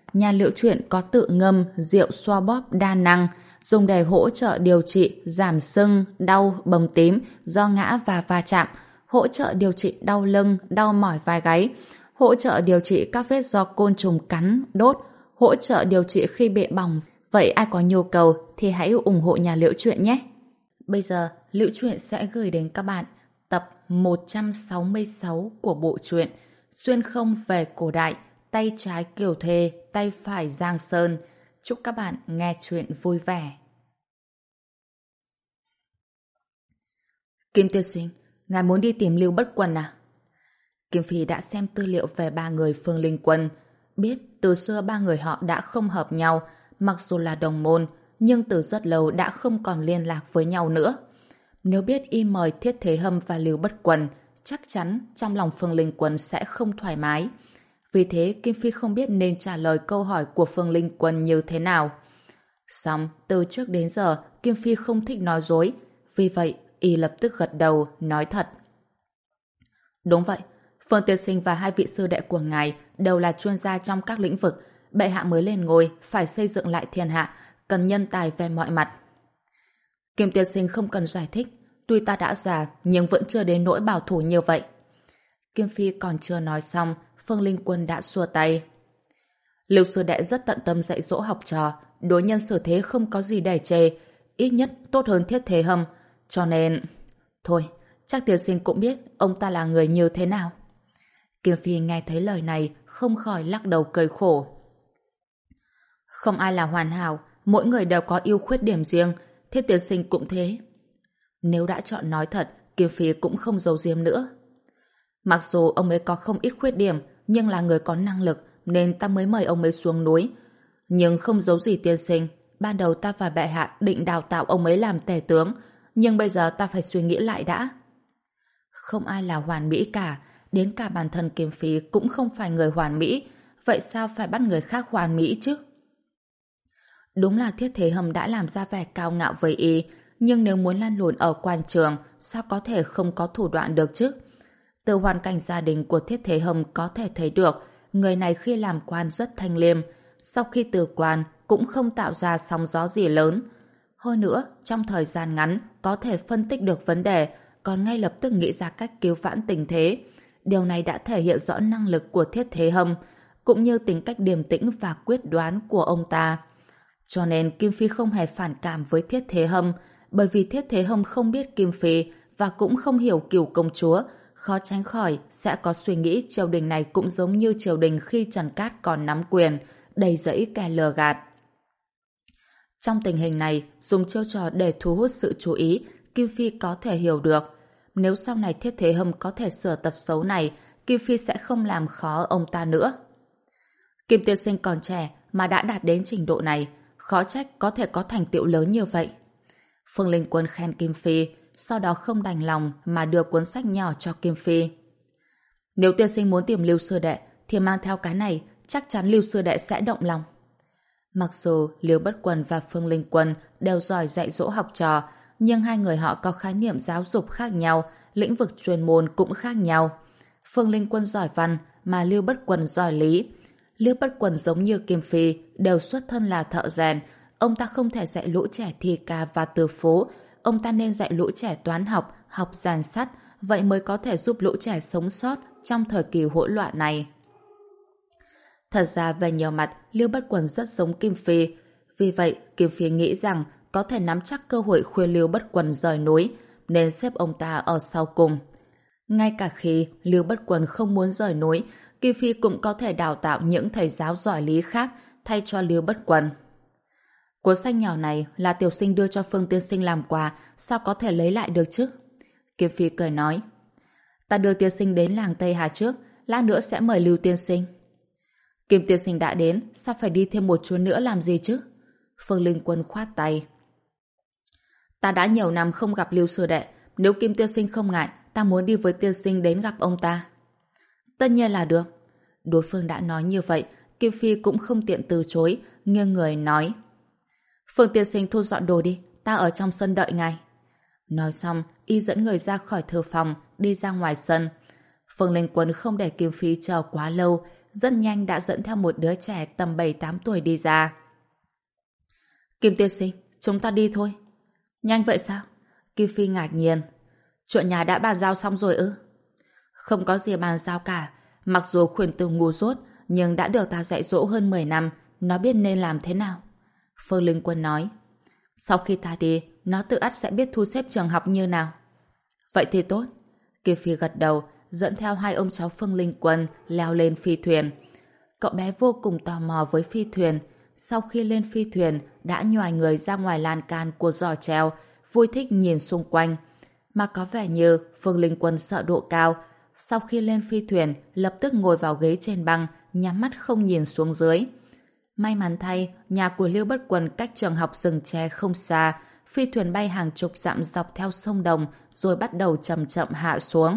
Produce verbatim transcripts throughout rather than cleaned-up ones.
Nhà Liễu Chuyện có tự ngâm rượu xoa bóp đa năng, dùng để hỗ trợ điều trị giảm sưng, đau, bầm tím do ngã và va chạm, hỗ trợ điều trị đau lưng, đau mỏi vai gáy, hỗ trợ điều trị các vết do côn trùng cắn, đốt, hỗ trợ điều trị khi bị bỏng. Vậy ai có nhu cầu thì hãy ủng hộ nhà Liễu Chuyện nhé. Bây giờ, Liễu Chuyện sẽ gửi đến các bạn tập một trăm sáu mươi sáu của bộ truyện Xuyên không về cổ đại, tay trái Kiều Thê, tay phải Giang Sơn. Chúc các bạn nghe chuyện vui vẻ. Kim tiên sinh, ngài muốn đi tìm Lưu Bất Quân à? Kim Phi đã xem tư liệu về ba người Phương Linh Quân, biết từ xưa ba người họ đã không hợp nhau, mặc dù là đồng môn, nhưng từ rất lâu đã không còn liên lạc với nhau nữa. Nếu biết y mời Thiết Thế Hâm và Lưu Bất Quân, chắc chắn trong lòng Phương Linh Quân sẽ không thoải mái. Vì thế Kim Phi không biết nên trả lời câu hỏi của Phương Linh Quân như thế nào. Xong, từ trước đến giờ, Kim Phi không thích nói dối, vì vậy y lập tức gật đầu, nói thật. Đúng vậy, Phương tiên sinh và hai vị sư đệ của ngài đều là chuyên gia trong các lĩnh vực. Bệ hạ mới lên ngôi, phải xây dựng lại thiên hạ, cần nhân tài về mọi mặt. Kim tiên sinh không cần giải thích, tuy ta đã già nhưng vẫn chưa đến nỗi bảo thủ như vậy. Kim Phi còn chưa nói xong, Phương Linh Quân đã xua tay. Lưu sư đệ rất tận tâm dạy dỗ học trò, đối nhân xử thế không có gì để chê, ít nhất tốt hơn Thiết Thế Hâm, cho nên... Thôi, chắc tiên sinh cũng biết ông ta là người như thế nào. Kim Phi nghe thấy lời này, không khỏi lắc đầu cười khổ. Không ai là hoàn hảo, mỗi người đều có ưu khuyết điểm riêng, Thiết tiên sinh cũng thế. Nếu đã chọn nói thật, Kim Phi cũng không giấu giếm nữa. Mặc dù ông ấy có không ít khuyết điểm, nhưng là người có năng lực, nên ta mới mời ông ấy xuống núi. Nhưng không giấu gì tiên sinh, ban đầu ta và bệ hạ định đào tạo ông ấy làm tể tướng, nhưng bây giờ ta phải suy nghĩ lại đã. Không ai là hoàn mỹ cả, đến cả bản thân Kim Phi cũng không phải người hoàn mỹ, vậy sao phải bắt người khác hoàn mỹ chứ? Đúng là Thiết Thế Hâm đã làm ra vẻ cao ngạo với y, nhưng nếu muốn lăn lộn ở quan trường, sao có thể không có thủ đoạn được chứ? Từ hoàn cảnh gia đình của Thiết Thế Hâm có thể thấy được, người này khi làm quan rất thanh liêm, sau khi từ quan cũng không tạo ra sóng gió gì lớn. Hơn nữa, trong thời gian ngắn có thể phân tích được vấn đề, còn ngay lập tức nghĩ ra cách cứu vãn tình thế. Điều này đã thể hiện rõ năng lực của Thiết Thế Hâm, cũng như tính cách điềm tĩnh và quyết đoán của ông ta. Cho nên Kim Phi không hề phản cảm với Thiết Thế Hâm, bởi vì Thiết Thế Hâm không biết Kim Phi và cũng không hiểu Cửu công chúa, khó tránh khỏi sẽ có suy nghĩ triều đình này cũng giống như triều đình khi Trần Cát còn nắm quyền, đầy rẫy kẻ lừa gạt. Trong tình hình này, dùng chiêu trò để thu hút sự chú ý, Kim Phi có thể hiểu được. Nếu sau này Thiết Thế Hâm có thể sửa tật xấu này, Kim Phi sẽ không làm khó ông ta nữa. Kim tiên sinh còn trẻ mà đã đạt đến trình độ này, khó trách có thể có thành tựu lớn như vậy. Phương Linh Quân khen Kim Phi, sau đó không đành lòng mà đưa cuốn sách nhỏ cho Kim Phi. Nếu tiên sinh muốn tìm Lưu sư đệ thì mang theo cái này, chắc chắn Lưu sư đệ sẽ động lòng. Mặc dù Lưu Bất Quân và Phương Linh Quân đều giỏi dạy dỗ học trò, nhưng hai người họ có khái niệm giáo dục khác nhau, lĩnh vực chuyên môn cũng khác nhau. Phương Linh Quân giỏi văn mà Lưu Bất Quân giỏi lý. Lưu Bất Quân giống như Kim Phi đều xuất thân là thợ rèn, ông ta không thể dạy lũ trẻ thi ca và từ phố, ông ta nên dạy lũ trẻ toán học, học rèn sắt, vậy mới có thể giúp lũ trẻ sống sót trong thời kỳ hỗn loạn này. Thật ra về nhiều mặt, Lưu Bất Quân rất giống Kim Phi, vì vậy Kim Phi nghĩ rằng có thể nắm chắc cơ hội khuyên Lưu Bất Quân rời núi, nên xếp ông ta ở sau cùng. Ngay cả khi Lưu Bất Quân không muốn rời núi, Kim Phi cũng có thể đào tạo những thầy giáo giỏi lý khác thay cho Lưu Bất Quân. Cuốn sách nhỏ này là tiểu sinh đưa cho Phương tiên sinh làm quà, sao có thể lấy lại được chứ? Kim Phi cười nói. Ta đưa tiên sinh đến làng Tây Hà trước, lát nữa sẽ mời Lưu tiên sinh. Kim tiên sinh đã đến, sao phải đi thêm một chuyến nữa làm gì chứ? Phương Linh Quân khoát tay. Ta đã nhiều năm không gặp Lưu sư đệ, nếu Kim tiên sinh không ngại, ta muốn đi với tiên sinh đến gặp ông ta. Tất nhiên là được. Đối phương đã nói như vậy, Kim Phi cũng không tiện từ chối, nghiêng người nói. Phương tiên sinh thu dọn đồ đi, ta ở trong sân đợi ngài. Nói xong, y dẫn người ra khỏi thư phòng, đi ra ngoài sân. Phương Linh Quân không để Kim Phi chờ quá lâu, rất nhanh đã dẫn theo một đứa trẻ tầm bảy tám tuổi đi ra. Kim tiên sinh, chúng ta đi thôi. Nhanh vậy sao? Kim Phi ngạc nhiên. Chuyện nhà đã bàn giao xong rồi ư? Không có gì bàn giao cả. Mặc dù khuyển tử ngu dốt, nhưng đã được ta dạy dỗ hơn mười năm, nó biết nên làm thế nào. Phương Linh Quân nói. Sau khi ta đi, nó tự ắt sẽ biết thu xếp trường học như nào. Vậy thì tốt. Kim Phi gật đầu, dẫn theo hai ông cháu Phương Linh Quân leo lên phi thuyền. Cậu bé vô cùng tò mò với phi thuyền. Sau khi lên phi thuyền, đã nhoài người ra ngoài lan can của giỏ treo, vui thích nhìn xung quanh. Mà có vẻ như Phương Linh Quân sợ độ cao. Sau khi lên phi thuyền, lập tức ngồi vào ghế trên băng, nhắm mắt không nhìn xuống dưới. May mắn thay, nhà của Lưu Bất Quần cách trường học rừng tre không xa. Phi thuyền bay hàng chục dặm dọc theo sông Đồng, rồi bắt đầu chậm chậm hạ xuống.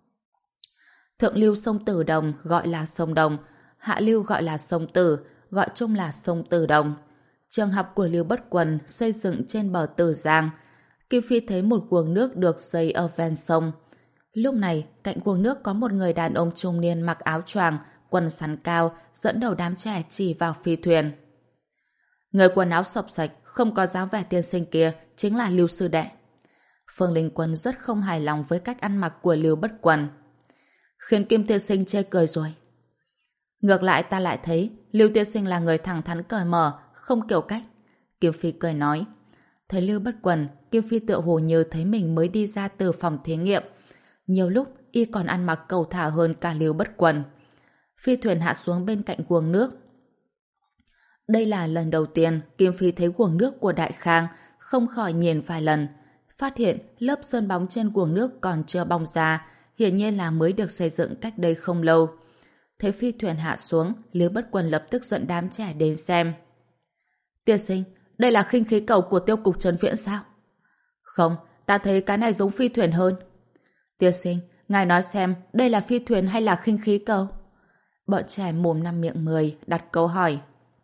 Thượng lưu sông Tử Đồng gọi là sông Đồng, hạ lưu gọi là sông Tử, gọi chung là sông Tử Đồng. Trường học của Lưu Bất Quần xây dựng trên bờ Tử Giang. Kim Phi thấy một guồng nước được xây ở ven sông. Lúc này, cạnh guồng nước có một người đàn ông trung niên mặc áo choàng, quần sắn cao, dẫn đầu đám trẻ chỉ vào phi thuyền. Người quần áo sộc sạch, không có dáng vẻ tiên sinh kia, chính là Lưu sư đệ. Phương Linh Quân rất không hài lòng với cách ăn mặc của Lưu Bất Quần, khiến Kim tiên sinh chê cười rồi. Ngược lại ta lại thấy Lưu tiên sinh là người thẳng thắn cởi mở, không kiểu cách. Kim Phi cười nói. Thấy Lưu Bất Quần, Kim Phi tựa hồ như thấy mình mới đi ra từ phòng thí nghiệm. Nhiều lúc y còn ăn mặc cầu thả hơn cả Lưu Bất Quần. Phi thuyền hạ xuống bên cạnh guồng nước. Đây là lần đầu tiên Kim Phi thấy guồng nước của Đại Khang, không khỏi nhìn vài lần. Phát hiện lớp sơn bóng trên guồng nước còn chưa bong ra, hiển nhiên là mới được xây dựng cách đây không lâu. Thấy phi thuyền hạ xuống, Lưu Bất Quần lập tức dẫn đám trẻ đến xem. Tiên sinh, đây là khinh khí cầu của tiêu cục Trấn Viễn sao? Không, ta thấy cái này giống phi thuyền hơn. Tiên sinh, ngài nói xem đây là phi thuyền hay là khinh khí cầu? Bọn trẻ mồm năm miệng mười đặt câu hỏi.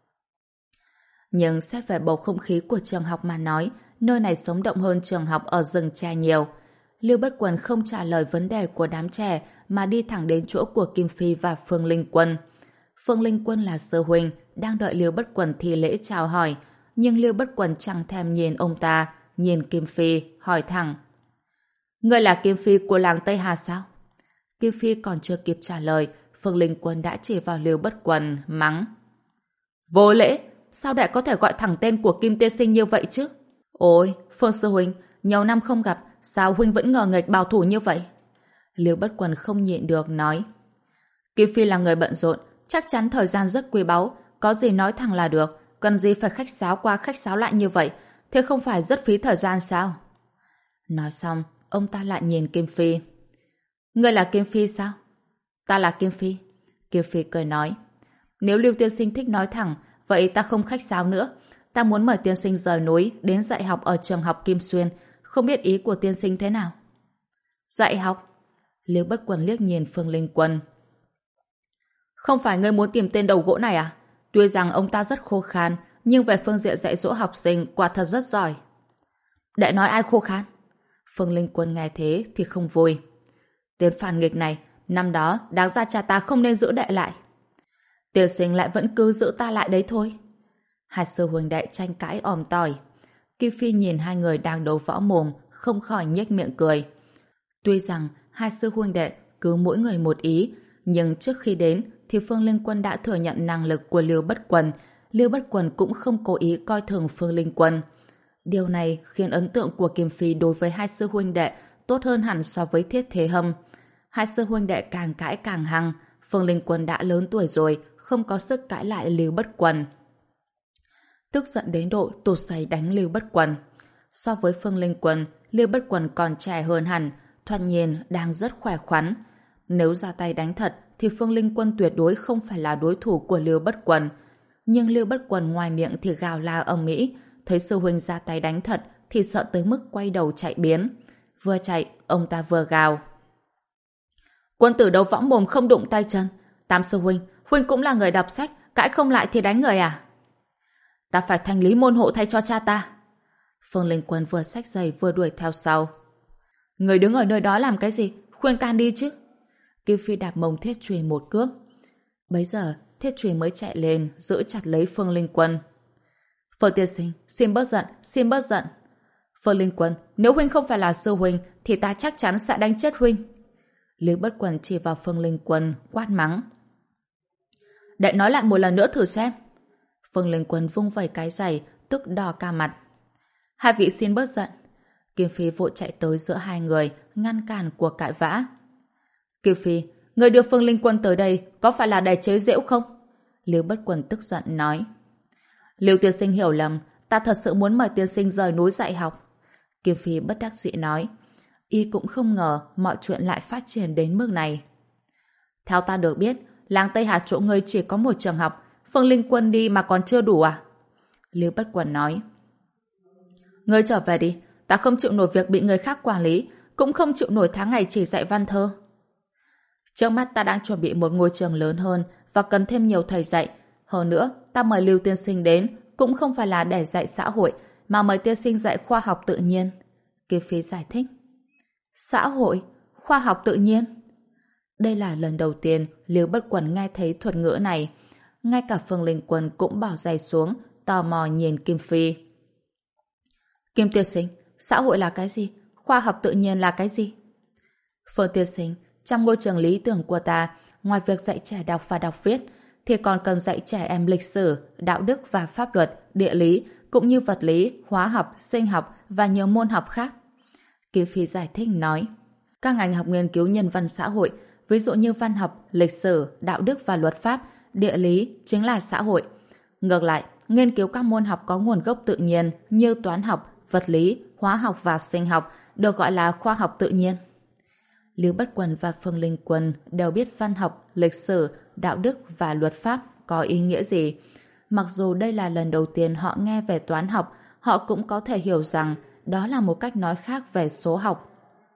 Nhưng xét về bầu không khí của trường học mà nói, nơi này sống động hơn trường học ở rừng tre nhiều. Lưu Bất Quần không trả lời vấn đề của đám trẻ mà đi thẳng đến chỗ của Kim Phi và Phương Linh Quân. Phương Linh Quân là sư huynh, đang đợi Lưu Bất Quần thi lễ chào hỏi, nhưng Lưu Bất Quần chẳng thèm nhìn ông ta, nhìn Kim Phi, hỏi thẳng. Ngươi là Kim Phi của làng Tây Hà sao? Kim Phi còn chưa kịp trả lời, Phương Linh Quân đã chỉ vào Lưu Bất Quần, mắng. Vô lễ, sao đại có thể gọi thẳng tên của Kim tiên sinh như vậy chứ? Ôi, Phương sư huynh, nhiều năm không gặp, sao huynh vẫn ngờ nghệch bảo thủ như vậy? Lưu Bất Quần không nhịn được nói. Kim Phi là người bận rộn, chắc chắn thời gian rất quý báu, có gì nói thẳng là được, cần gì phải khách sáo qua khách sáo lại như vậy, thế không phải rất phí thời gian sao? Nói xong, ông ta lại nhìn Kim Phi. Ngươi là Kim Phi sao? Ta là Kim Phi. Kim Phi cười nói. Nếu Lưu tiên sinh thích nói thẳng, vậy ta không khách sáo nữa. Ta muốn mời tiên sinh rời núi đến dạy học ở trường học Kim Xuyên, không biết ý của tiên sinh thế nào? Dạy học? Lưu Bất Quần liếc nhìn Phương Linh Quân. Không phải ngươi muốn tìm tên đầu gỗ này à? Tuy rằng ông ta rất khô khan, nhưng về phương diện dạy dỗ học sinh quả thật rất giỏi. Đệ nói ai khô khan? Phương Linh Quân nghe thế thì không vui. Tên phản nghịch này, năm đó đáng ra cha ta không nên giữ đệ lại. Tiên sinh lại vẫn cứ giữ ta lại đấy thôi. Hai sư huynh đệ tranh cãi òm tỏi. Kim Phi nhìn hai người đang đấu võ mồm, không khỏi nhếch miệng cười. Tuy rằng hai sư huynh đệ cứ mỗi người một ý, nhưng trước khi đến thì Phương Linh Quân đã thừa nhận năng lực của Lưu Bất Quần. Lưu Bất Quần cũng không cố ý coi thường Phương Linh Quân. Điều này khiến ấn tượng của Kim Phi đối với hai sư huynh đệ tốt hơn hẳn so với Thiết Thế Hâm. Hai sư huynh đệ càng cãi càng hăng. Phương Linh Quân đã lớn tuổi rồi, không có sức cãi lại Lưu Bất Quần. Tức giận đến độ tụt giày đánh Lưu Bất Quần. So với Phương Linh Quân, Lưu Bất Quần còn trẻ hơn hẳn, thoạt nhìn đang rất khỏe khoắn. Nếu ra tay đánh thật thì Phương Linh Quân tuyệt đối không phải là đối thủ của Lưu Bất Quần. Nhưng Lưu Bất Quần ngoài miệng thì gào la ầm ĩ, thấy sư huynh ra tay đánh thật thì sợ tới mức quay đầu chạy biến. Vừa chạy, ông ta vừa gào. Quân tử đấu võ mồm không đụng tay chân. Tam sư huynh, huynh cũng là người đọc sách, cãi không lại thì đánh người à? Ta phải thanh lý môn hộ thay cho cha ta. Phương Linh Quân vừa xách giày vừa đuổi theo sau. Người đứng ở nơi đó làm cái gì? Khuyên can đi chứ. Kim Phi đạp mông Thiết Truy một cước. Bấy giờ, Thiết Trùy mới chạy lên, giữ chặt lấy Phương Linh Quân. Phương tiên sinh, xin bớt giận, xin bớt giận. Phương Linh Quân, nếu huynh không phải là sư huynh, thì ta chắc chắn sẽ đánh chết huynh. Lý Bất Quần chỉ vào Phương Linh Quân, quát mắng. Để nói lại một lần nữa thử xem. Phương Linh Quân vung vẩy cái giày, tức đỏ cả mặt. Hai vị xin bớt giận. Kim Phi vội chạy tới giữa hai người, ngăn cản cuộc cãi vã. Kim Phi, người đưa Phương Linh Quân tới đây có phải là để chế giễu không? Lưu Bất Quần tức giận nói. Lưu tiên sinh hiểu lầm, ta thật sự muốn mời tiên sinh rời núi dạy học. Kim Phi bất đắc dĩ nói. Y cũng không ngờ mọi chuyện lại phát triển đến mức này. Theo ta được biết, làng Tây Hà chỗ ngươi chỉ có một trường học, Phương Linh Quân đi mà còn chưa đủ à? Lưu Bất Quần nói. Ngươi trở về đi, ta không chịu nổi việc bị người khác quản lý, cũng không chịu nổi tháng ngày chỉ dạy văn thơ. Trước mắt ta đang chuẩn bị một ngôi trường lớn hơn và cần thêm nhiều thầy dạy. Hơn nữa, ta mời Lưu tiên sinh đến cũng không phải là để dạy xã hội, mà mời tiên sinh dạy khoa học tự nhiên. Kim Phi giải thích. Xã hội? Khoa học tự nhiên? Đây là lần đầu tiên Lưu Bất Quần nghe thấy thuật ngữ này. Ngay cả Phương Linh Quân cũng bỏ giày xuống, tò mò nhìn Kim Phi. Kim tiên sinh, xã hội là cái gì? Khoa học tự nhiên là cái gì? Phương tiên sinh, trong ngôi trường lý tưởng của ta, ngoài việc dạy trẻ đọc và đọc viết, thì còn cần dạy trẻ em lịch sử, đạo đức và pháp luật, địa lý, cũng như vật lý, hóa học, sinh học và nhiều môn học khác. Kim Phi giải thích nói, các ngành học nghiên cứu nhân văn xã hội, ví dụ như văn học, lịch sử, đạo đức và luật pháp, địa lý chính là xã hội. Ngược lại, nghiên cứu các môn học có nguồn gốc tự nhiên như toán học, vật lý, hóa học và sinh học được gọi là khoa học tự nhiên. Lưu Bất Quần và Phương Linh Quân đều biết văn học, lịch sử, đạo đức và luật pháp có ý nghĩa gì. Mặc dù đây là lần đầu tiên họ nghe về toán học, họ cũng có thể hiểu rằng đó là một cách nói khác về số học.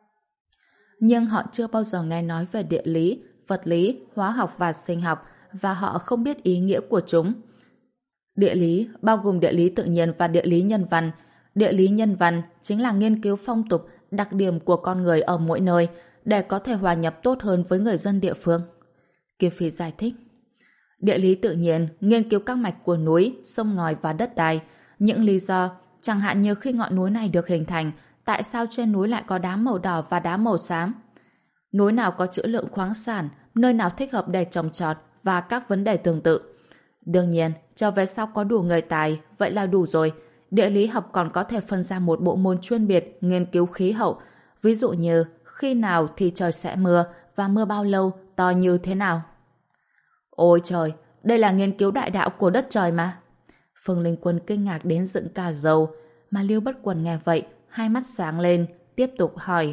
Nhưng họ chưa bao giờ nghe nói về địa lý, vật lý, hóa học và sinh học, và họ không biết ý nghĩa của chúng. Địa lý bao gồm địa lý tự nhiên và địa lý nhân văn. Địa lý nhân văn chính là nghiên cứu phong tục, đặc điểm của con người ở mỗi nơi để có thể hòa nhập tốt hơn với người dân địa phương. Kim Phi giải thích. Địa lý tự nhiên nghiên cứu các mạch của núi, sông ngòi và đất đai. Những lý do, chẳng hạn như khi ngọn núi này được hình thành, tại sao trên núi lại có đá màu đỏ và đá màu xám? Núi nào có trữ lượng khoáng sản, nơi nào thích hợp để trồng trọt và các vấn đề tương tự. Đương nhiên, cho về sau có đủ người tài, vậy là đủ rồi. Địa lý học còn có thể phân ra một bộ môn chuyên biệt nghiên cứu khí hậu, ví dụ như khi nào thì trời sẽ mưa và mưa bao lâu, to như thế nào. Ôi trời, đây là nghiên cứu đại đạo của đất trời mà. Phương Linh Quân kinh ngạc đến dựng cả râu, mà Lưu Bất Quần nghe vậy, hai mắt sáng lên, tiếp tục hỏi.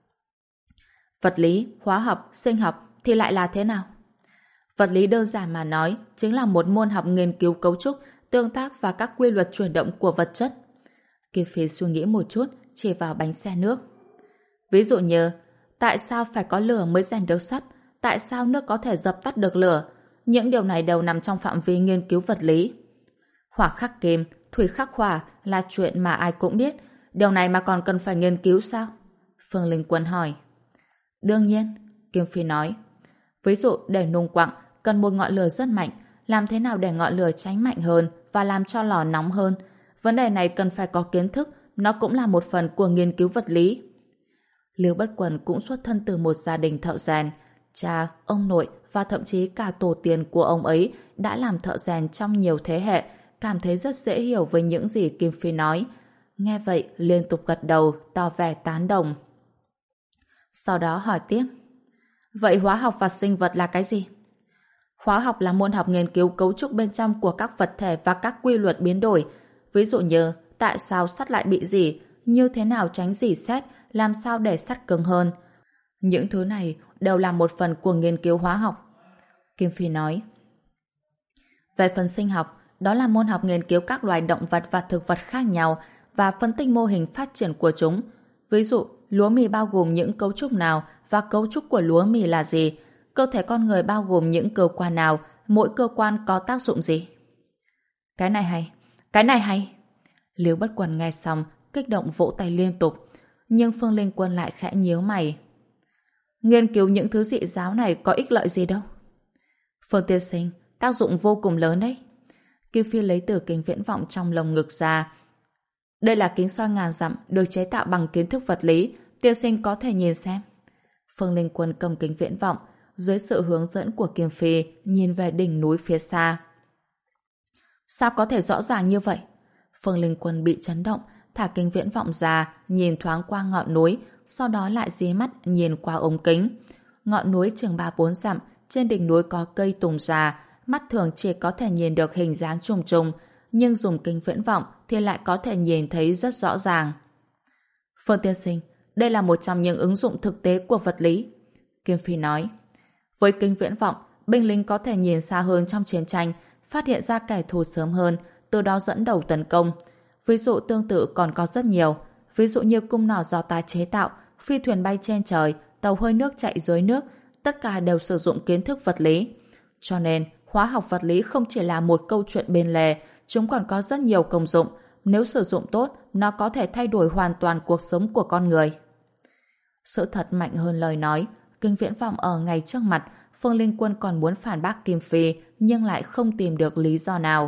Vật lý, hóa học, sinh học thì lại là thế nào? Vật lý đơn giản mà nói, chính là một môn học nghiên cứu cấu trúc, tương tác và các quy luật chuyển động của vật chất. Kim Phi suy nghĩ một chút, chỉ vào bánh xe nước. Ví dụ như, tại sao phải có lửa mới rèn được sắt? Tại sao nước có thể dập tắt được lửa? Những điều này đều nằm trong phạm vi nghiên cứu vật lý. Hỏa khắc kim, thủy khắc hỏa là chuyện mà ai cũng biết. Điều này mà còn cần phải nghiên cứu sao? Phương Linh Quân hỏi. Đương nhiên, Kim Phi nói. Ví dụ để nung quặng cần một ngọn lửa rất mạnh, làm thế nào để ngọn lửa cháy mạnh hơn và làm cho lò nóng hơn? Vấn đề này cần phải có kiến thức, nó cũng là một phần của nghiên cứu vật lý. Lưu Bất Quần cũng xuất thân từ một gia đình thợ rèn. Cha, ông nội và thậm chí cả tổ tiên của ông ấy đã làm thợ rèn trong nhiều thế hệ, cảm thấy rất dễ hiểu với những gì Kim Phi nói. Nghe vậy liên tục gật đầu, tỏ vẻ tán đồng. Sau đó hỏi tiếp. Vậy hóa học và sinh vật là cái gì? Hóa học là môn học nghiên cứu cấu trúc bên trong của các vật thể và các quy luật biến đổi. Ví dụ như tại sao sắt lại bị rỉ, như thế nào tránh rỉ sét, làm sao để sắt cứng hơn. Những thứ này đều là một phần của nghiên cứu hóa học. Kim Phi nói. Về phần sinh học, đó là môn học nghiên cứu các loài động vật và thực vật khác nhau và phân tích mô hình phát triển của chúng. Ví dụ, lúa mì bao gồm những cấu trúc nào và cấu trúc của lúa mì là gì? Cơ thể con người bao gồm những cơ quan nào, mỗi cơ quan có tác dụng gì? Cái này hay, cái này hay. Lưu Bất Quần nghe xong, kích động vỗ tay liên tục. Nhưng Phương Linh Quân lại khẽ nhíu mày. Nghiên cứu những thứ dị giáo này có ích lợi gì đâu? Phương tiên sinh, tác dụng vô cùng lớn đấy. Kim Phi lấy từ kính viễn vọng trong lồng ngực ra. Đây là kính soi ngàn dặm được chế tạo bằng kiến thức vật lý, tiên sinh có thể nhìn xem. Phương Linh Quân cầm kính viễn vọng, dưới sự hướng dẫn của Kim Phi, nhìn về đỉnh núi phía xa. Sao có thể rõ ràng như vậy? Phương Linh Quân bị chấn động, thả kính viễn vọng ra, nhìn thoáng qua ngọn núi, sau đó lại dí mắt nhìn qua ống kính. Ngọn núi chừng ba bốn dặm, trên đỉnh núi có cây tùng già, mắt thường chỉ có thể nhìn được hình dáng trùng trùng, nhưng dùng kính viễn vọng thì lại có thể nhìn thấy rất rõ ràng. Phương tiên sinh, đây là một trong những ứng dụng thực tế của vật lý. Kim Phi nói, với kính viễn vọng, binh lính có thể nhìn xa hơn trong chiến tranh, phát hiện ra kẻ thù sớm hơn, từ đó dẫn đầu tấn công. Ví dụ tương tự còn có rất nhiều, ví dụ như cung nỏ do ta chế tạo, phi thuyền bay trên trời, tàu hơi nước chạy dưới nước, tất cả đều sử dụng kiến thức vật lý. Cho nên, hóa học vật lý không chỉ là một câu chuyện bên lề, chúng còn có rất nhiều công dụng. Nếu sử dụng tốt, nó có thể thay đổi hoàn toàn cuộc sống của con người. Sự thật mạnh hơn lời nói, kính viễn vọng ở ngay trước mặt, Phương Linh Quân còn muốn phản bác Kim Phi, nhưng lại không tìm được lý do nào.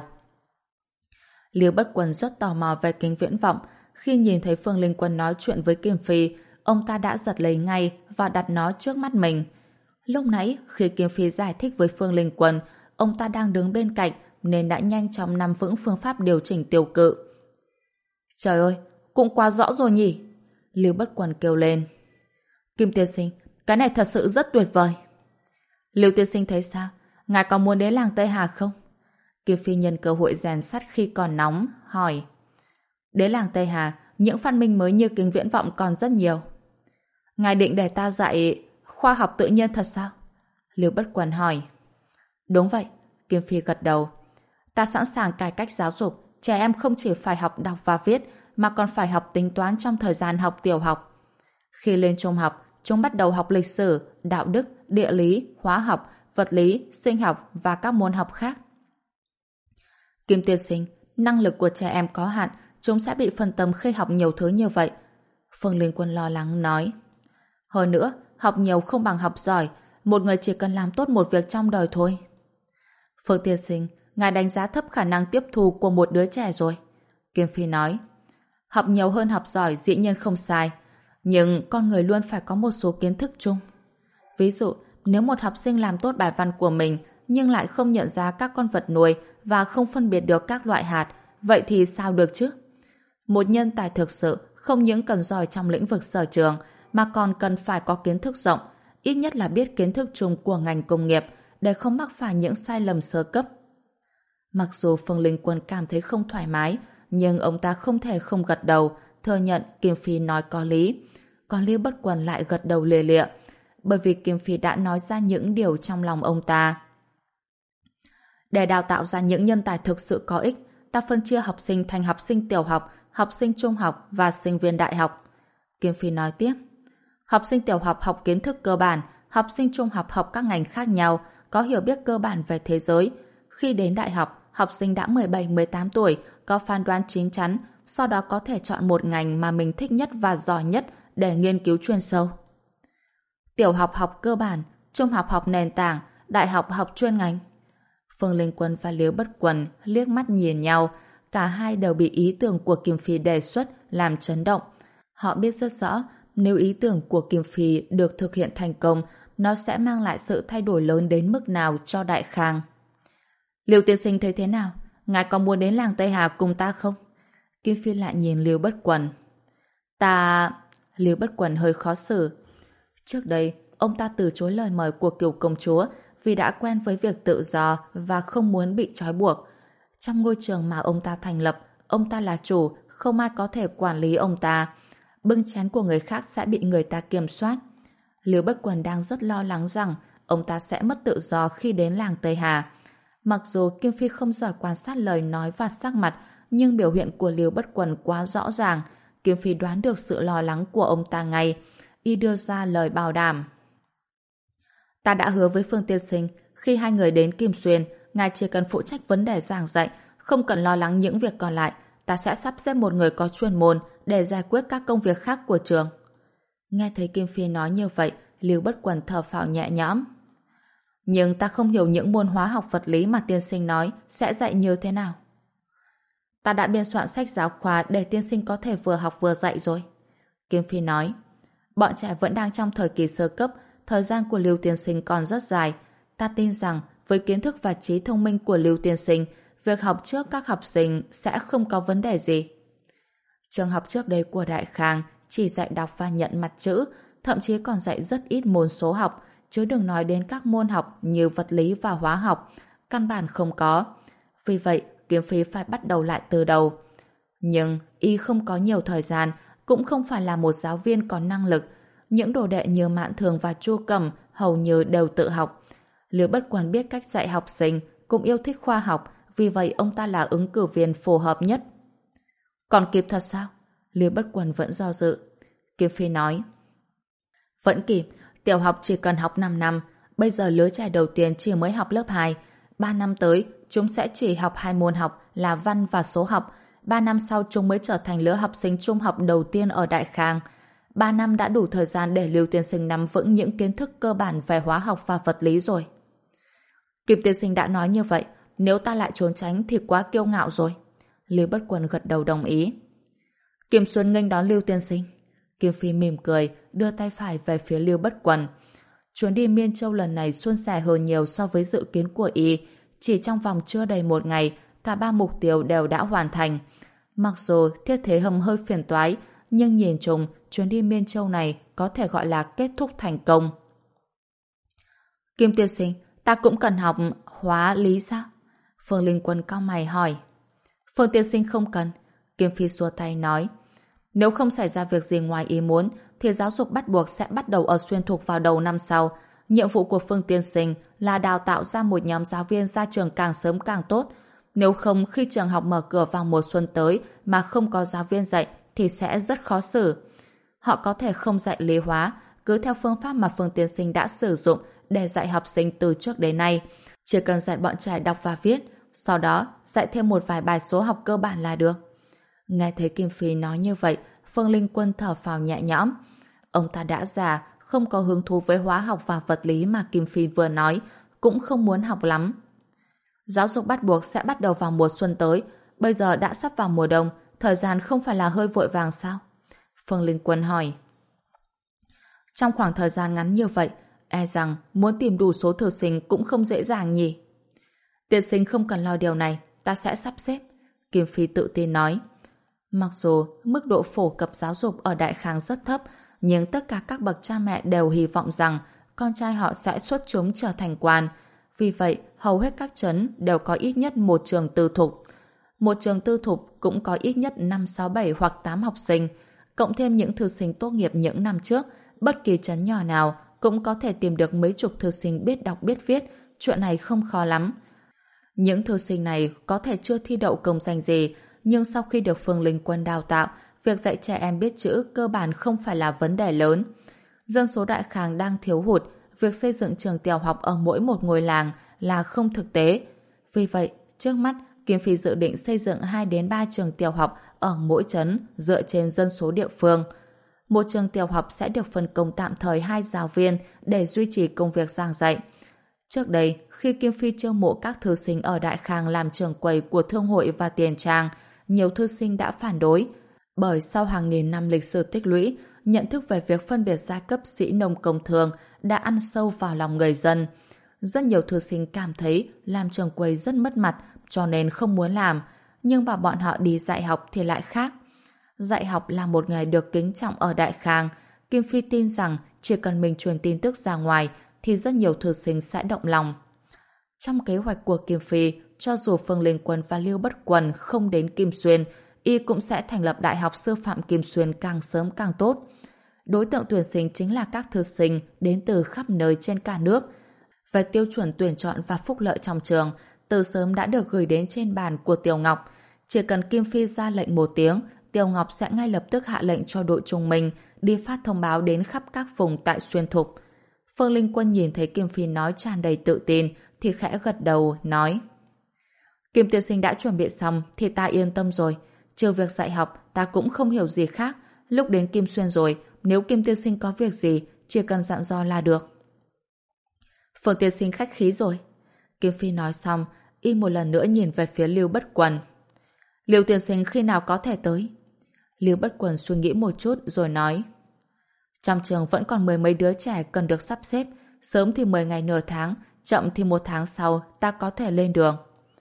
Liêu Bất Quân rất tò mò về kính viễn vọng. Khi nhìn thấy Phương Linh Quân nói chuyện với Kim Phi, ông ta đã giật lấy ngay và đặt nó trước mắt mình. Lúc nãy, khi Kim Phi giải thích với Phương Linh Quân, ông ta đang đứng bên cạnh nên đã nhanh chóng nắm vững phương pháp điều chỉnh tiêu cự. Trời ơi, cũng quá rõ rồi nhỉ? Liêu Bất Quân kêu lên. Kim tiên sinh, cái này thật sự rất tuyệt vời. Liêu tiên sinh thấy sao? Ngài có muốn đến làng Tây Hà không? Kim Phi nhân cơ hội rèn sắt khi còn nóng, hỏi. Đến làng Tây Hà, những phát minh mới như kính viễn vọng còn rất nhiều. Ngài định để ta dạy khoa học tự nhiên thật sao? Liêu Bất Quân hỏi. Đúng vậy, Kim Phi gật đầu. Ta sẵn sàng cải cách giáo dục, trẻ em không chỉ phải học đọc và viết, mà còn phải học tính toán trong thời gian học tiểu học. Khi lên trung học, chúng bắt đầu học lịch sử, đạo đức, địa lý, hóa học, vật lý, sinh học và các môn học khác. Kim tiên sinh, năng lực của trẻ em có hạn, chúng sẽ bị phân tâm khi học nhiều thứ như vậy. Phương Linh Quân lo lắng nói. Hơn nữa, học nhiều không bằng học giỏi, một người chỉ cần làm tốt một việc trong đời thôi. Phương tiên sinh, ngài đánh giá thấp khả năng tiếp thu của một đứa trẻ rồi. Kim Phi nói. Học nhiều hơn học giỏi dĩ nhiên không sai, nhưng con người luôn phải có một số kiến thức chung. Ví dụ, nếu một học sinh làm tốt bài văn của mình nhưng lại không nhận ra các con vật nuôi và không phân biệt được các loại hạt, vậy thì sao được chứ? Một nhân tài thực sự không những cần giỏi trong lĩnh vực sở trường mà còn cần phải có kiến thức rộng, ít nhất là biết kiến thức chung của ngành công nghiệp để không mắc phải những sai lầm sơ cấp. Mặc dù Phương Linh Quân cảm thấy không thoải mái, nhưng ông ta không thể không gật đầu, thừa nhận Kim Phi nói có lý. Còn Liêu Bất Quân lại gật đầu lìa lịa, bởi vì Kim Phi đã nói ra những điều trong lòng ông ta. Để đào tạo ra những nhân tài thực sự có ích, ta phân chia học sinh thành học sinh tiểu học, học sinh trung học và sinh viên đại học. Kim Phi nói tiếp. Học sinh tiểu học học kiến thức cơ bản, học sinh trung học học các ngành khác nhau, có hiểu biết cơ bản về thế giới. Khi đến đại học, học sinh đã mười bảy mười tám tuổi, có phán đoán chín chắn, sau đó có thể chọn một ngành mà mình thích nhất và giỏi nhất để nghiên cứu chuyên sâu. Tiểu học học cơ bản, trung học học nền tảng, đại học học chuyên ngành. Phương Linh Quân và Liêu Bất Quân liếc mắt nhìn nhau, cả hai đều bị ý tưởng của Kim Phi đề xuất làm chấn động. Họ biết rất rõ, nếu ý tưởng của Kim Phi được thực hiện thành công, nó sẽ mang lại sự thay đổi lớn đến mức nào cho Đại Khang. Liêu tiên sinh thấy thế nào? Ngài có muốn đến làng Tây Hà cùng ta không? Kim Phi lại nhìn Liêu Bất Quân. Ta... Liêu Bất Quân hơi khó xử. Trước đây, ông ta từ chối lời mời của Kiều công chúa vì đã quen với việc tự do và không muốn bị trói buộc. Trong ngôi trường mà ông ta thành lập, ông ta là chủ, không ai có thể quản lý ông ta. Bưng chén của người khác sẽ bị người ta kiểm soát. Liêu Bất Quân đang rất lo lắng rằng ông ta sẽ mất tự do khi đến làng Tây Hà. Mặc dù Kim Phi không giỏi quan sát lời nói và sắc mặt, nhưng biểu hiện của Liêu Bất Quân quá rõ ràng. Kim Phi đoán được sự lo lắng của ông ta ngay. Y đưa ra lời bảo đảm. Ta đã hứa với Phương tiên sinh, khi hai người đến Kim Xuyên, ngài chỉ cần phụ trách vấn đề giảng dạy, không cần lo lắng những việc còn lại. Ta sẽ sắp xếp một người có chuyên môn để giải quyết các công việc khác của trường. Nghe thấy Kim Phi nói như vậy, Liêu Bất Quân thở phào nhẹ nhõm. Nhưng ta không hiểu những môn hóa học vật lý mà tiên sinh nói sẽ dạy như thế nào. Ta đã biên soạn sách giáo khoa để tiên sinh có thể vừa học vừa dạy rồi. Kim Phi nói. Bọn trẻ vẫn đang trong thời kỳ sơ cấp, thời gian của Lưu tiên sinh còn rất dài. Ta tin rằng với kiến thức và trí thông minh của Lưu tiên sinh, việc học trước các học sinh sẽ không có vấn đề gì. Trường học trước đây của Đại Khang chỉ dạy đọc và nhận mặt chữ, thậm chí còn dạy rất ít môn số học, chứ đừng nói đến các môn học như vật lý và hóa học, căn bản không có. Vì vậy, Kiếm Phi phải bắt đầu lại từ đầu. Nhưng y không có nhiều thời gian, cũng không phải là một giáo viên có năng lực. Những đồ đệ như Mạn Thường và Chu Cẩm hầu như đều tự học. Lưu Bất Quần biết cách dạy học sinh, cũng yêu thích khoa học, vì vậy ông ta là ứng cử viên phù hợp nhất. Còn kịp thật sao? Lưu Bất Quần vẫn do dự. Kiếm Phi nói. Vẫn kịp, tiểu học chỉ cần học năm năm, bây giờ lứa trẻ đầu tiên chỉ mới học lớp hai. ba năm tới, chúng sẽ chỉ học hai môn học là văn và số học. ba năm sau chúng mới trở thành lứa học sinh trung học đầu tiên ở Đại Khang. ba năm đã đủ thời gian để Lưu tiên sinh nắm vững những kiến thức cơ bản về hóa học và vật lý rồi. Kim tiên sinh đã nói như vậy, nếu ta lại trốn tránh thì quá kiêu ngạo rồi. Lưu Bất Quần gật đầu đồng ý. Kim Xuân nghênh đón Lưu tiên sinh. Kim Phi mỉm cười, đưa tay phải về phía Lưu Bất Quần. Chuyến đi Miên Châu lần này suôn sẻ hơn nhiều so với dự kiến của y. Chỉ trong vòng chưa đầy một ngày, cả ba mục tiêu đều đã hoàn thành. Mặc dù thiết thế hầm hơi phiền toái, nhưng nhìn chung, chuyến đi Miên Châu này có thể gọi là kết thúc thành công. Kim tiên sinh, ta cũng cần học hóa lý sao? Phương Linh Quân cau mày hỏi. Phương tiên sinh không cần. Kim Phi xua tay nói. Nếu không xảy ra việc gì ngoài ý muốn, thì giáo dục bắt buộc sẽ bắt đầu ở Xuyên Thục vào đầu năm sau. Nhiệm vụ của Phương tiên sinh là đào tạo ra một nhóm giáo viên ra trường càng sớm càng tốt. Nếu không, khi trường học mở cửa vào mùa xuân tới mà không có giáo viên dạy thì sẽ rất khó xử. Họ có thể không dạy lý hóa, cứ theo phương pháp mà Phương tiên sinh đã sử dụng để dạy học sinh từ trước đến nay. Chỉ cần dạy bọn trẻ đọc và viết, sau đó dạy thêm một vài bài số học cơ bản là được. Nghe thấy Kim Phi nói như vậy, Phương Linh Quân thở phào nhẹ nhõm. Ông ta đã già, không có hứng thú với hóa học và vật lý mà Kim Phi vừa nói, cũng không muốn học lắm. Giáo dục bắt buộc sẽ bắt đầu vào mùa xuân tới, bây giờ đã sắp vào mùa đông, thời gian không phải là hơi vội vàng sao? Phương Linh Quân hỏi. Trong khoảng thời gian ngắn như vậy, e rằng muốn tìm đủ số thử sinh cũng không dễ dàng nhỉ? Tiên sinh không cần lo điều này, ta sẽ sắp xếp. Kim Phi tự tin nói. Mặc dù mức độ phổ cập giáo dục ở Đại Khang rất thấp, nhưng tất cả các bậc cha mẹ đều hy vọng rằng con trai họ sẽ xuất chúng trở thành quan. Vì vậy, hầu hết các trấn đều có ít nhất một trường tư thục. Một trường tư thục cũng có ít nhất năm, sáu, bảy hoặc tám học sinh. Cộng thêm những thư sinh tốt nghiệp những năm trước, bất kỳ trấn nhỏ nào cũng có thể tìm được mấy chục thư sinh biết đọc biết viết. Chuyện này không khó lắm. Những thư sinh này có thể chưa thi đậu công danh gì, nhưng sau khi được Phương Linh Quân đào tạo, việc dạy trẻ em biết chữ cơ bản không phải là vấn đề lớn. Dân số Đại Khang đang thiếu hụt, việc xây dựng trường tiểu học ở mỗi một ngôi làng là không thực tế. Vì vậy, trước mắt, Kim Phi dự định xây dựng hai đến ba trường tiểu học ở mỗi trấn dựa trên dân số địa phương. Một trường tiểu học sẽ được phân công tạm thời hai giáo viên để duy trì công việc giảng dạy. Trước đây, khi Kim Phi chiêu mộ các thư sinh ở Đại Khang làm trưởng quầy của thương hội và tiền trang, nhiều thư sinh đã phản đối. Bởi sau hàng nghìn năm lịch sử tích lũy, nhận thức về việc phân biệt giai cấp sĩ nông công thường đã ăn sâu vào lòng người dân. Rất nhiều thư sinh cảm thấy làm trưởng quầy rất mất mặt, cho nên không muốn làm, nhưng bảo bọn họ đi dạy học thì lại khác. Dạy học là một nghề được kính trọng ở Đại Khang. Kim Phi tin rằng chỉ cần mình truyền tin tức ra ngoài thì rất nhiều thư sinh sẽ động lòng. Trong kế hoạch của Kim Phi, cho dù Phương Linh Quân và Lưu Bất Quần không đến Kim Xuyên, y cũng sẽ thành lập Đại học Sư phạm Kim Xuyên càng sớm càng tốt. Đối tượng tuyển sinh chính là các thư sinh đến từ khắp nơi trên cả nước. Về tiêu chuẩn tuyển chọn và phúc lợi trong trường, từ sớm đã được gửi đến trên bàn của Tiểu Ngọc. Chỉ cần Kim Phi ra lệnh một tiếng, Tiểu Ngọc sẽ ngay lập tức hạ lệnh cho đội trung mình đi phát thông báo đến khắp các vùng tại Xuyên Thục. Phương Linh Quân nhìn thấy Kim Phi nói tràn đầy tự tin thì khẽ gật đầu, nói: Kim tiên sinh đã chuẩn bị xong thì ta yên tâm rồi. Trừ việc dạy học, ta cũng không hiểu gì khác. Lúc đến Kim Xuyên rồi, nếu Kim tiên sinh có việc gì, chỉ cần dặn dò là được. Phương tiên sinh khách khí rồi. Kim Phi nói xong, y một lần nữa nhìn về phía Lưu Bất Quần. Lưu tiên sinh khi nào có thể tới? Lưu Bất Quần suy nghĩ một chút rồi nói. Trong trường vẫn còn mười mấy đứa trẻ cần được sắp xếp, sớm thì mười ngày nửa tháng, chậm thì một tháng sau ta có thể lên đường.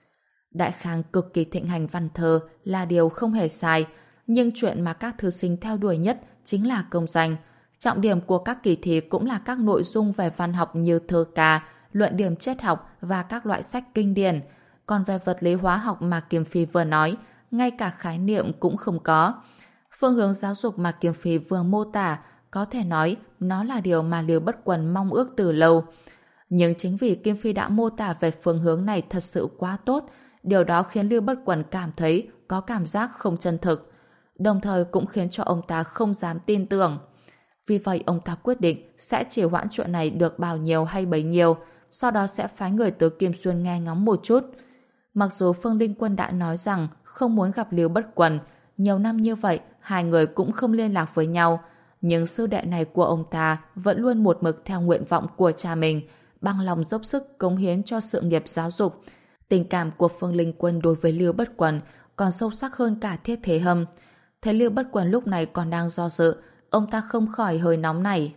Đại Khang cực kỳ thịnh hành văn thơ là điều không hề sai, nhưng chuyện mà các thư sinh theo đuổi nhất chính là công danh. Trọng điểm của các kỳ thi cũng là các nội dung về văn học như thơ ca, luận điểm triết học và các loại sách kinh điển. Còn về vật lý hóa học mà Kim Phi vừa nói, ngay cả khái niệm cũng không có. Phương hướng giáo dục mà Kim Phi vừa mô tả, có thể nói nó là điều mà Lưu Bất Quần mong ước từ lâu. Nhưng chính vì Kim Phi đã mô tả về phương hướng này thật sự quá tốt, điều đó khiến Lưu Bất Quần cảm thấy có cảm giác không chân thực, đồng thời cũng khiến cho ông ta không dám tin tưởng. Vì vậy ông ta quyết định sẽ chỉ hoãn chuyện này được bao nhiêu hay bấy nhiêu, sau đó sẽ phái người tới Kim Xuyên nghe ngóng một chút. Mặc dù Phương Linh Quân đã nói rằng không muốn gặp Lưu Bất Quần, nhiều năm như vậy hai người cũng không liên lạc với nhau, nhưng sư đệ này của ông ta vẫn luôn một mực theo nguyện vọng của cha mình, bằng lòng dốc sức cống hiến cho sự nghiệp giáo dục. Tình cảm của Phương Linh Quân đối với Lưu Bất Quần còn sâu sắc hơn cả Thiết Thế Hâm. Thấy Lưu Bất Quần lúc này còn đang do dự, ông ta không khỏi hơi nóng này.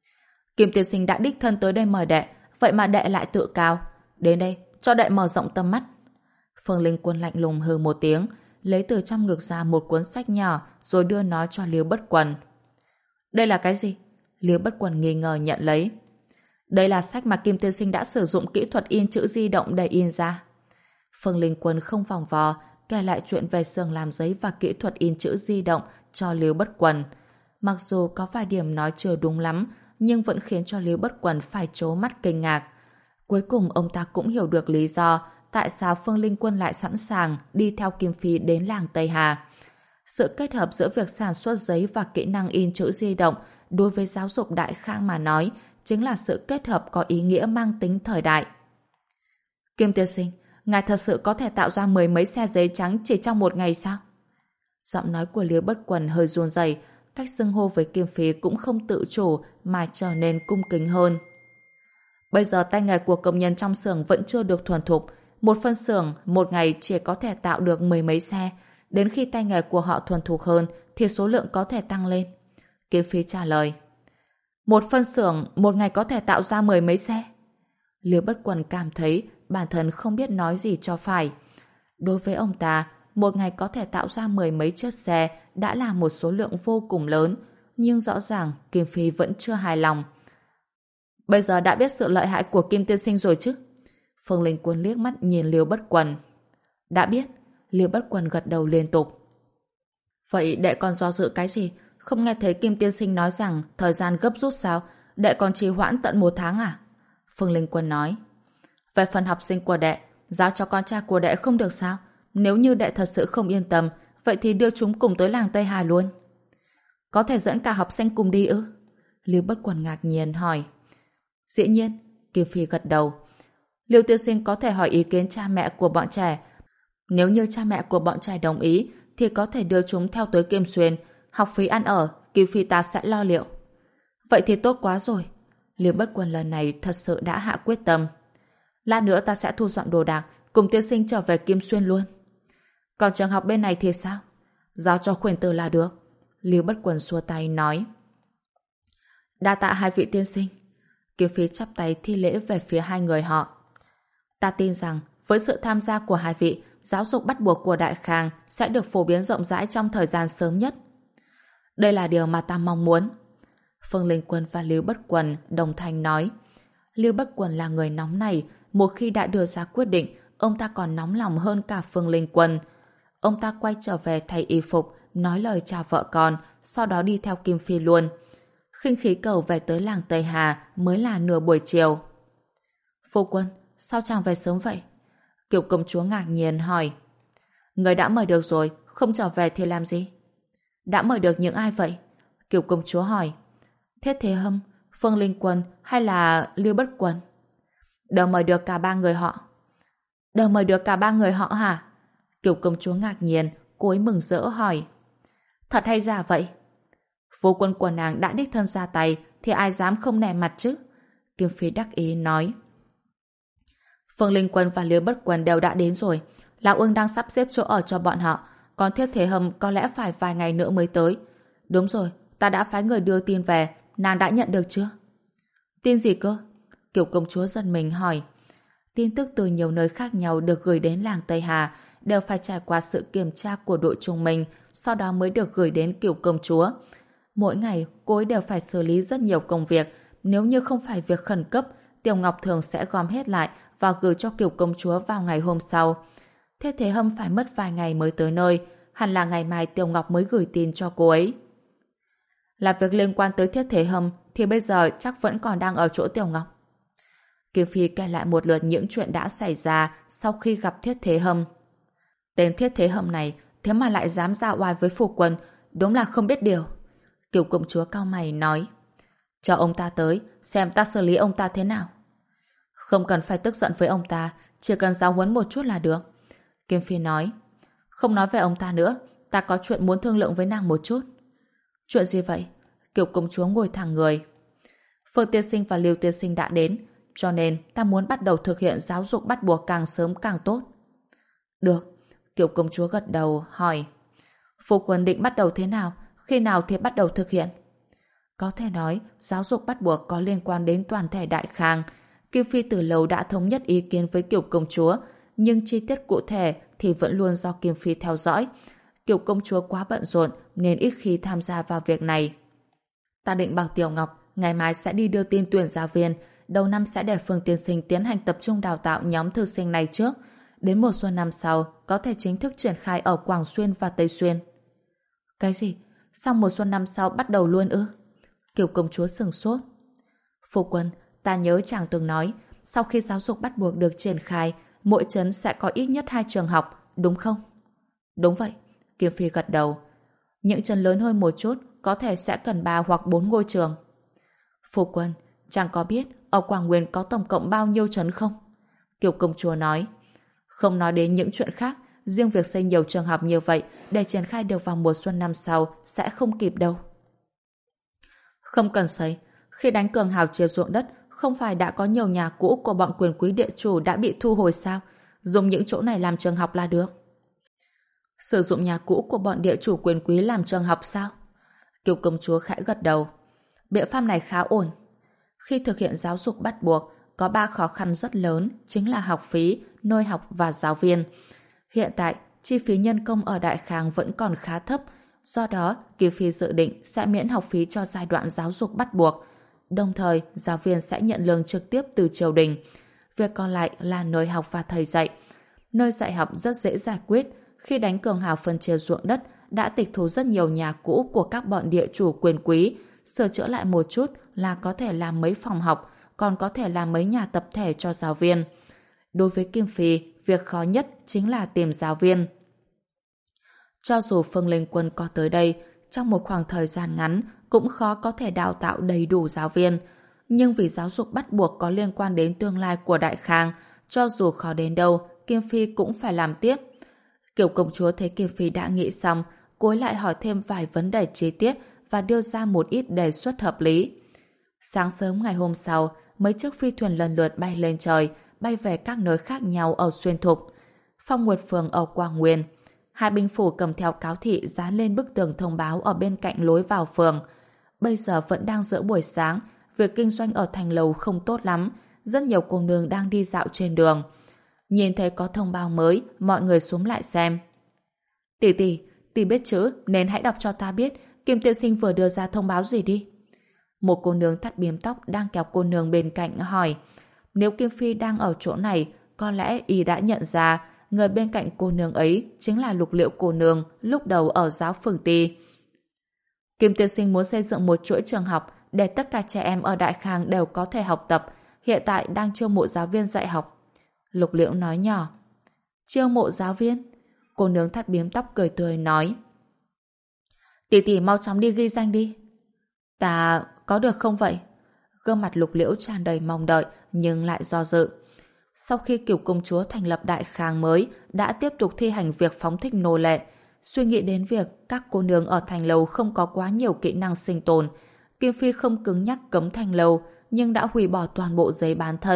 Kim tiên sinh đã đích thân tới đây mời đệ, vậy mà đệ lại tự cao. Đến đây, cho đệ mở rộng tầm mắt. Phương Linh Quân lạnh lùng hừ một tiếng, lấy từ trong ngực ra một cuốn sách nhỏ rồi đưa nó cho Lưu Bất Quần. Đây là cái gì? Lưu Bất Quần nghi ngờ nhận lấy. Đây là sách mà Kim tiên sinh đã sử dụng kỹ thuật in chữ di động để in ra. Phương Linh Quân không vòng vò, kể lại chuyện về xưởng làm giấy và kỹ thuật in chữ di động cho Lưu Bất Quần. Mặc dù có vài điểm nói chưa đúng lắm, nhưng vẫn khiến cho Lưu Bất Quần phải trố mắt kinh ngạc. Cuối cùng ông ta cũng hiểu được lý do tại sao Phương Linh Quân lại sẵn sàng đi theo Kim Phi đến làng Tây Hà. Sự kết hợp giữa việc sản xuất giấy và kỹ năng in chữ di động đối với giáo dục Đại Khang mà nói chính là sự kết hợp có ý nghĩa mang tính thời đại. Kim tiên sinh, ngài thật sự có thể tạo ra mười mấy xe giấy trắng chỉ trong một ngày sao? Giọng nói của Lưu Bất Quần hơi run rẩy, cách xưng hô với Kim Phi cũng không tự chủ mà trở nên cung kính hơn. Bây giờ tay nghề của công nhân trong xưởng vẫn chưa được thuần thục, một phân xưởng một ngày chỉ có thể tạo được mười mấy xe, đến khi tay nghề của họ thuần thục hơn thì số lượng có thể tăng lên. Kim Phi trả lời. Một phân xưởng một ngày có thể tạo ra mười mấy xe? Lưu Bất Quần cảm thấy bản thân không biết nói gì cho phải. Đối với ông ta, một ngày có thể tạo ra mười mấy chiếc xe đã là một số lượng vô cùng lớn, nhưng rõ ràng Kim Phi vẫn chưa hài lòng. Bây giờ đã biết sự lợi hại của Kim tiên sinh rồi chứ? Phương Linh Quân liếc mắt nhìn Lưu Bất Quần. Đã biết. Lưu Bất Quần gật đầu liên tục. Vậy đệ còn do dự cái gì? Không nghe thấy Kim tiên sinh nói rằng thời gian gấp rút sao? Đệ còn trì hoãn tận một tháng à? Phương Linh Quân nói. Về phần học sinh của đệ, giao cho con trai của đệ không được sao? Nếu như đệ thật sự không yên tâm, vậy thì đưa chúng cùng tới làng Tây Hà luôn. Có thể dẫn cả học sinh cùng đi ư? Lưu Bất Quần ngạc nhiên hỏi. Dĩ nhiên, Kim Phi gật đầu. Lưu tiên sinh có thể hỏi ý kiến cha mẹ của bọn trẻ. Nếu như cha mẹ của bọn trẻ đồng ý, thì có thể đưa chúng theo tới Kim Xuyên. Học phí ăn ở, Kim Phi ta sẽ lo liệu. Vậy thì tốt quá rồi. Lưu Bất Quần lần này thật sự đã hạ quyết tâm. Lát nữa ta sẽ thu dọn đồ đạc, cùng tiên sinh trở về Kim Xuyên luôn. Còn trường học bên này thì sao? Giao cho Khuyển Tử là được. Lưu Bất Quần xua tay nói. Đa tạ hai vị tiên sinh. Kim Phi chắp tay thi lễ về phía hai người họ. Ta tin rằng với sự tham gia của hai vị, giáo dục bắt buộc của Đại Khang sẽ được phổ biến rộng rãi trong thời gian sớm nhất. Đây là điều mà ta mong muốn. Phương Linh Quân và Lưu Bất Quần đồng thanh nói. Lưu Bất Quần là người nóng này, một khi đã đưa ra quyết định, ông ta còn nóng lòng hơn cả Phương Linh Quân. Ông ta quay trở về thay y phục, nói lời chào vợ con, sau đó đi theo Kim Phi luôn. Khinh khí cầu về tới làng Tây Hà mới là nửa buổi chiều. Phu quân, sao chàng về sớm vậy? Kiều công chúa ngạc nhiên hỏi. Người đã mời được rồi, không trở về thì làm gì? Đã mời được những ai vậy? Kiều công chúa hỏi. Thiết Thế Hâm, Phương Linh Quân hay là Lưu Bất Quần? Đều mời được cả ba người họ. Đều mời được cả ba người họ hả? Kiều công chúa ngạc nhiên, cô ấy mừng rỡ hỏi. Thật hay giả vậy? Phu quân của nàng đã đích thân ra tay thì ai dám không nể mặt chứ? Kim Phi đắc ý nói. Phương Linh Quân và Liêu Bất Quân đều đã đến rồi. Lão Ưng đang sắp xếp chỗ ở cho bọn họ, còn Thiết Thế Hâm có lẽ phải vài ngày nữa mới tới. Đúng rồi, ta đã phái người đưa tin về, nàng đã nhận được chưa? Tin gì cơ? Kiều công chúa giật mình hỏi. Tin tức từ nhiều nơi khác nhau được gửi đến làng Tây Hà đều phải trải qua sự kiểm tra của đội trung minh, sau đó mới được gửi đến Kiều công chúa. Mỗi ngày, cô ấy đều phải xử lý rất nhiều công việc. Nếu như không phải việc khẩn cấp, Tiểu Ngọc thường sẽ gom hết lại và gửi cho Kiều công chúa vào ngày hôm sau. Thế Thế Hâm phải mất vài ngày mới tới nơi, hẳn là ngày mai Tiểu Ngọc mới gửi tin cho cô ấy. Là việc liên quan tới Thiết Thế Hâm thì bây giờ chắc vẫn còn đang ở chỗ Tiểu Ngọc. Kim Phi kể lại một lượt những chuyện đã xảy ra sau khi gặp Thiết Thế Hâm. Tên Thiết Thế Hâm này thế mà lại dám ra oai với phu quân, đúng là không biết điều. Kiều công chúa cau mày nói, cho ông ta tới, xem ta xử lý ông ta thế nào. Không cần phải tức giận với ông ta, chỉ cần giáo huấn một chút là được. Kim Phi nói, không nói về ông ta nữa, ta có chuyện muốn thương lượng với nàng một chút. Chuyện gì vậy? Kiều công chúa ngồi thẳng người. Phương tiên sinh và Lưu tiên sinh đã đến, cho nên ta muốn bắt đầu thực hiện giáo dục bắt buộc càng sớm càng tốt. Được. Kiều công chúa gật đầu, hỏi, phu quân định bắt đầu thế nào? Khi nào thì bắt đầu thực hiện? Có thể nói, giáo dục bắt buộc có liên quan đến toàn thể Đại Khang. Kim Phi từ lâu đã thống nhất ý kiến với Kiều công chúa, nhưng chi tiết cụ thể thì vẫn luôn do Kim Phi theo dõi. Kiều công chúa quá bận rộn nên ít khi tham gia vào việc này. Ta định bảo Tiểu Ngọc ngày mai sẽ đi đưa tin tuyển giáo viên, đầu năm sẽ để Phương tiên sinh tiến hành tập trung đào tạo nhóm thư sinh này trước. Đến mùa xuân năm sau có thể chính thức triển khai ở Quảng Xuyên và Tây Xuyên. Cái gì? Sau mùa xuân năm sau bắt đầu luôn ư? Kiều công chúa sửng sốt. Phu quân, ta nhớ chàng từng nói, sau khi giáo dục bắt buộc được triển khai, mỗi trấn sẽ có ít nhất hai trường học, đúng không? Đúng vậy, Kim Phi gật đầu. Những trấn lớn hơn một chút có thể sẽ cần ba hoặc bốn ngôi trường. Phu quân, chàng có biết ở Quảng Nguyên có tổng cộng bao nhiêu trấn không? Kiều công chúa nói. Không nói đến những chuyện khác, riêng việc xây nhiều trường học như vậy để triển khai được vào mùa xuân năm sau sẽ không kịp đâu. Không cần xây. Khi đánh cường hào chia ruộng đất, không phải đã có nhiều nhà cũ của bọn quyền quý địa chủ đã bị thu hồi sao? Dùng những chỗ này làm trường học là được. Sử dụng nhà cũ của bọn địa chủ quyền quý làm trường học sao? Kiều công chúa khẽ gật đầu. Biện pháp này khá ổn. Khi thực hiện giáo dục bắt buộc, có ba khó khăn rất lớn, chính là học phí, nơi học và giáo viên. Hiện tại, chi phí nhân công ở Đại Khang vẫn còn khá thấp, do đó, Kim Phi dự định sẽ miễn học phí cho giai đoạn giáo dục bắt buộc. Đồng thời, giáo viên sẽ nhận lương trực tiếp từ triều đình. Việc còn lại là nơi học và thầy dạy. Nơi dạy học rất dễ giải quyết. Khi đánh cường hào phân chia ruộng đất, đã tịch thu rất nhiều nhà cũ của các bọn địa chủ quyền quý, sửa chữa lại một chút là có thể làm mấy phòng học, còn có thể làm mấy nhà tập thể cho giáo viên. Đối với Kim Phi, việc khó nhất chính là tìm giáo viên. Cho dù Phương Linh Quân có tới đây, trong một khoảng thời gian ngắn cũng khó có thể đào tạo đầy đủ giáo viên. Nhưng vì giáo dục bắt buộc có liên quan đến tương lai của Đại Khang, cho dù khó đến đâu, Kim Phi cũng phải làm tiếp. Kiều công chúa thấy Kim Phi đã nghĩ xong, cô ấy lại hỏi thêm vài vấn đề chi tiết và đưa ra một ít đề xuất hợp lý. Sáng sớm ngày hôm sau, mấy chiếc phi thuyền lần lượt bay lên trời, bay về các nơi khác nhau ở Xuyên Thục. Phong Nguyệt Phường ở Quảng Nguyên. Hai binh phủ cầm theo cáo thị dán lên bức tường thông báo ở bên cạnh lối vào phường. Bây giờ vẫn đang giữa buổi sáng, việc kinh doanh ở thành lầu không tốt lắm, rất nhiều cô nương đang đi dạo trên đường. Nhìn thấy có thông báo mới, mọi người xuống lại xem. Tỷ tỷ, tỷ biết chữ nên hãy đọc cho ta biết Kim tiên sinh vừa đưa ra thông báo gì đi. Một cô nương thắt bím tóc đang kéo cô nương bên cạnh hỏi. Nếu Kim Phi đang ở chỗ này, có lẽ y đã nhận ra người bên cạnh cô nương ấy chính là Lục Liễu cô nương lúc đầu ở giáo phường Ti. Kim tiên sinh muốn xây dựng một chuỗi trường học để tất cả trẻ em ở Đại Khang đều có thể học tập, hiện tại đang chiêu mộ giáo viên dạy học. Lục Liễu nói nhỏ. Chiêu mộ giáo viên? Cô nương thắt bím tóc cười tươi nói. Tỷ tỷ mau chóng đi ghi danh đi. Ta có được không vậy? Gương mặt Lục Liễu tràn đầy mong đợi nhưng lại do dự. Sau khi Kiều công chúa thành lập Đại Khang mới, đã tiếp tục thi hành việc phóng thích nô lệ. Suy nghĩ đến việc các cô nương ở thành lầu không có quá nhiều kỹ năng sinh tồn, Kim Phi không cứng nhắc cấm thành lầu, nhưng đã hủy bỏ toàn bộ giấy bán thân,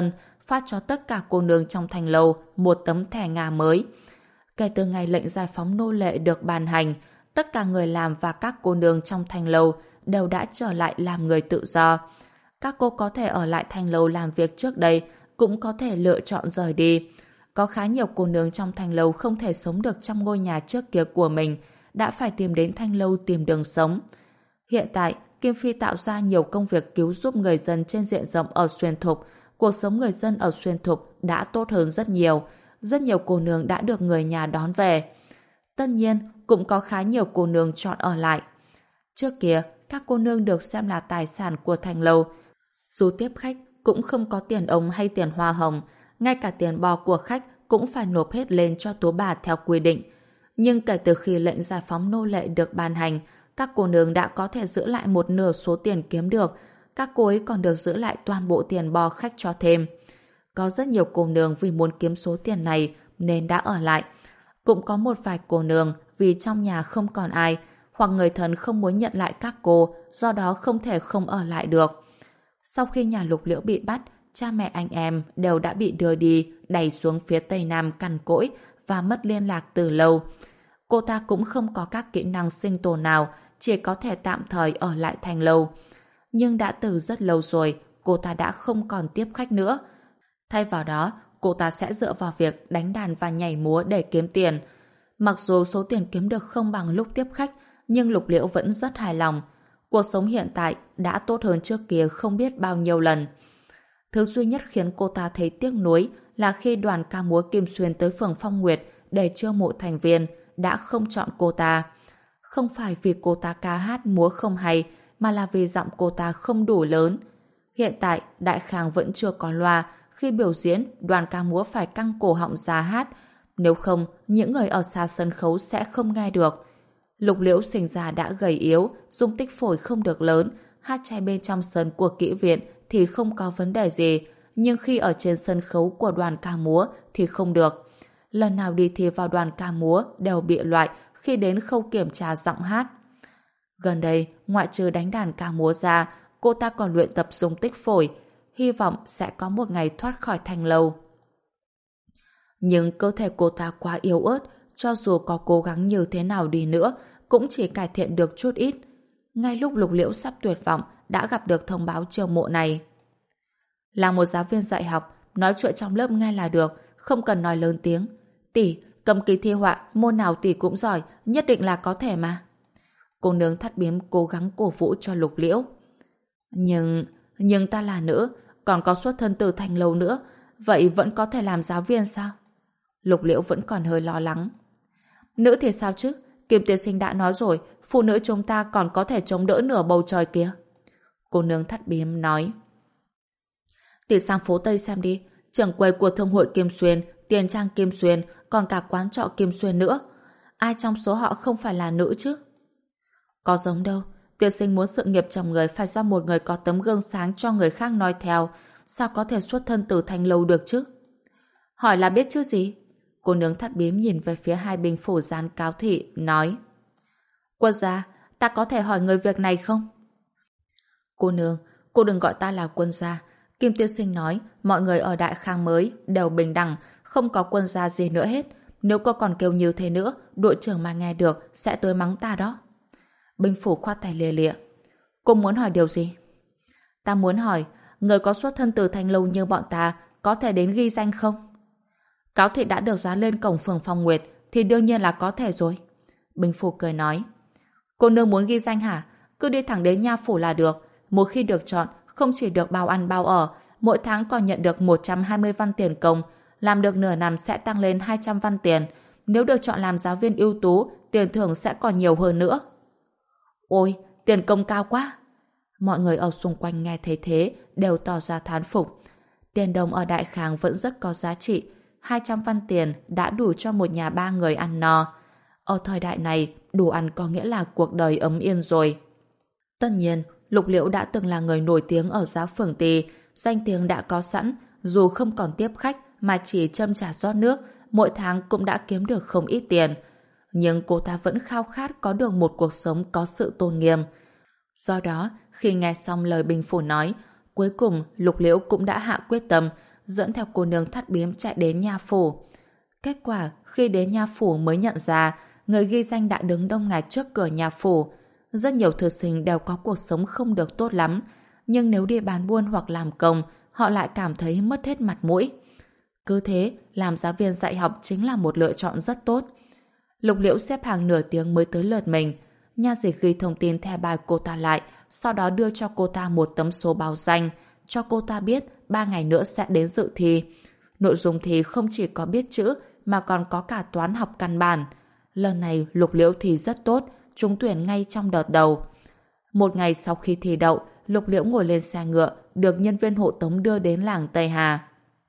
phát cho tất cả cô nương trong thành lầu một tấm thẻ Nga mới. Kể từ ngày lệnh giải phóng nô lệ được ban hành, tất cả người làm và các cô nương trong thành lầu đều đã trở lại làm người tự do. Các cô có thể ở lại thành lầu làm việc trước đây, cũng có thể lựa chọn rời đi. Có khá nhiều cô nương trong thành lầu không thể sống được trong ngôi nhà trước kia của mình, đã phải tìm đến thanh lâu tìm đường sống. Hiện tại, Kim Phi tạo ra nhiều công việc cứu giúp người dân trên diện rộng ở Xuyên Thục. Cuộc sống người dân ở Xuyên Thục đã tốt hơn rất nhiều. Rất nhiều cô nương đã được người nhà đón về. Tất nhiên, cũng có khá nhiều cô nương chọn ở lại. Trước kia, các cô nương được xem là tài sản của thành lâu. Dù tiếp khách cũng không có tiền ống hay tiền hoa hồng, ngay cả tiền bò của khách cũng phải nộp hết lên cho tú bà theo quy định. Nhưng kể từ khi lệnh giải phóng nô lệ được ban hành, các cô nương đã có thể giữ lại một nửa số tiền kiếm được. Các cô ấy còn được giữ lại toàn bộ tiền bò khách cho thêm. Có rất nhiều cô nương vì muốn kiếm số tiền này nên đã ở lại. Cũng có một vài cô nương vì trong nhà không còn ai hoặc người thân không muốn nhận lại các cô, do đó không thể không ở lại được. Sau khi nhà Lục Liễu bị bắt, cha mẹ anh em đều đã bị đưa đi, đẩy xuống phía Tây Nam cằn cỗi và mất liên lạc từ lâu. Cô ta cũng không có các kỹ năng sinh tồn nào, chỉ có thể tạm thời ở lại thành lâu. Nhưng đã từ rất lâu rồi, cô ta đã không còn tiếp khách nữa. Thay vào đó, cô ta sẽ dựa vào việc đánh đàn và nhảy múa để kiếm tiền. Mặc dù số tiền kiếm được không bằng lúc tiếp khách, nhưng Lục Liễu vẫn rất hài lòng. Cuộc sống hiện tại đã tốt hơn trước kia không biết bao nhiêu lần. Thứ duy nhất khiến cô ta thấy tiếc nuối là khi đoàn ca múa Kim Xuyên tới phường Phong Nguyệt để chiêu mộ thành viên đã không chọn cô ta. Không phải vì cô ta ca hát múa không hay, mà là vì giọng cô ta không đủ lớn. Hiện tại, Đại Khang vẫn chưa có loa. Khi biểu diễn, đoàn ca múa phải căng cổ họng ra hát. Nếu không, những người ở xa sân khấu sẽ không nghe được. Lục Liễu sinh ra đã gầy yếu, dung tích phổi không được lớn, hát chay bên trong sân của kỹ viện thì không có vấn đề gì, nhưng khi ở trên sân khấu của đoàn ca múa thì không được. Lần nào đi thi vào đoàn ca múa đều bị loại khi đến khâu kiểm tra giọng hát. Gần đây, ngoại trừ đánh đàn ca múa ra, cô ta còn luyện tập dung tích phổi, hy vọng sẽ có một ngày thoát khỏi thành lâu. Nhưng cơ thể cô ta quá yếu ớt, cho dù có cố gắng như thế nào đi nữa, cũng chỉ cải thiện được chút ít. Ngay lúc Lục Liễu sắp tuyệt vọng, đã gặp được thông báo chiêu mộ này. Là một giáo viên dạy học, nói chuyện trong lớp nghe là được, không cần nói lớn tiếng. Tỷ, cầm kỳ thi họa, môn nào tỷ cũng giỏi, nhất định là có thể mà. Cô nương Thắt Biếm cố gắng cổ vũ cho Lục Liễu. Nhưng, nhưng ta là nữ, còn có xuất thân từ thành lâu nữa, vậy vẫn có thể làm giáo viên sao? Lục Liễu vẫn còn hơi lo lắng. Nữ thì sao chứ? Kim tiên sinh đã nói rồi, phụ nữ chúng ta còn có thể chống đỡ nửa bầu trời kia. Cô nương Thắt Biếm nói. Tỷ sang phố Tây xem đi, trưởng quầy của thương hội Kim Xuyên, tiền trang Kim Xuyên, còn cả quán trọ Kim Xuyên nữa. Ai trong số họ không phải là nữ chứ? Có giống đâu, tiên sinh muốn sự nghiệp chồng người phải do một người có tấm gương sáng cho người khác noi theo, sao có thể xuất thân từ thành lâu được chứ? Hỏi là biết chứ gì? Cô nương Thắt Biếm nhìn về phía hai binh phủ gián cáo thị, nói. Quân gia, ta có thể hỏi người việc này không? Cô nương, cô đừng gọi ta là quân gia. Kim tiên sinh nói, mọi người ở Đại Khang mới đều bình đẳng, không có quân gia gì nữa hết. Nếu cô còn kêu như thế nữa, đội trưởng mà nghe được sẽ tới mắng ta đó. Binh phủ khoát tay lìa lịa. Cô muốn hỏi điều gì? Ta muốn hỏi, người có xuất thân từ thành lâu như bọn ta có thể đến ghi danh không? Cáo thị đã được dán lên cổng phường Phong Nguyệt thì đương nhiên là có thể rồi. Binh phủ cười nói. Cô nương muốn ghi danh hả? Cứ đi thẳng đến nha phủ là được. Một khi được chọn, không chỉ được bao ăn bao ở, mỗi tháng còn nhận được một trăm hai mươi văn tiền công, làm được nửa năm sẽ tăng lên hai trăm văn tiền. Nếu được chọn làm giáo viên ưu tú, tiền thưởng sẽ còn nhiều hơn nữa. Ôi, tiền công cao quá! Mọi người ở xung quanh nghe thấy thế đều tỏ ra thán phục. Tiền đồng ở Đại Khang vẫn rất có giá trị. hai trăm văn tiền đã đủ cho một nhà ba người ăn no. Ở thời đại này, đủ ăn có nghĩa là cuộc đời ấm yên rồi. Tất nhiên, Lục Liễu đã từng là người nổi tiếng ở giá phường Tỳ, danh tiếng đã có sẵn, dù không còn tiếp khách mà chỉ châm trà rót nước, mỗi tháng cũng đã kiếm được không ít tiền. Nhưng cô ta vẫn khao khát có được một cuộc sống có sự tôn nghiêm. Do đó, khi nghe xong lời binh phủ nói, cuối cùng Lục Liễu cũng đã hạ quyết tâm, dẫn theo cô nương thắt biếm chạy đến nha phủ. Kết quả, khi đến nha phủ mới nhận ra, người ghi danh đã đứng đông nghẹt trước cửa nhà phủ. Rất nhiều thư sinh đều có cuộc sống không được tốt lắm, nhưng nếu đi bán buôn hoặc làm công, họ lại cảm thấy mất hết mặt mũi. Cứ thế, làm giáo viên dạy học chính là một lựa chọn rất tốt. Lục Liễu xếp hàng nửa tiếng mới tới lượt mình. Nha dịch ghi thông tin thẻ bài cô ta lại, sau đó đưa cho cô ta một tấm số báo danh, cho cô ta biết ba ngày nữa sẽ đến dự thi. Nội dung thi không chỉ có biết chữ, mà còn có cả toán học căn bản. Lần này Lục Liễu thi rất tốt, trúng tuyển ngay trong đợt đầu. Một ngày sau khi thi đậu, Lục Liễu ngồi lên xe ngựa, được nhân viên hộ tống đưa đến làng Tây Hà.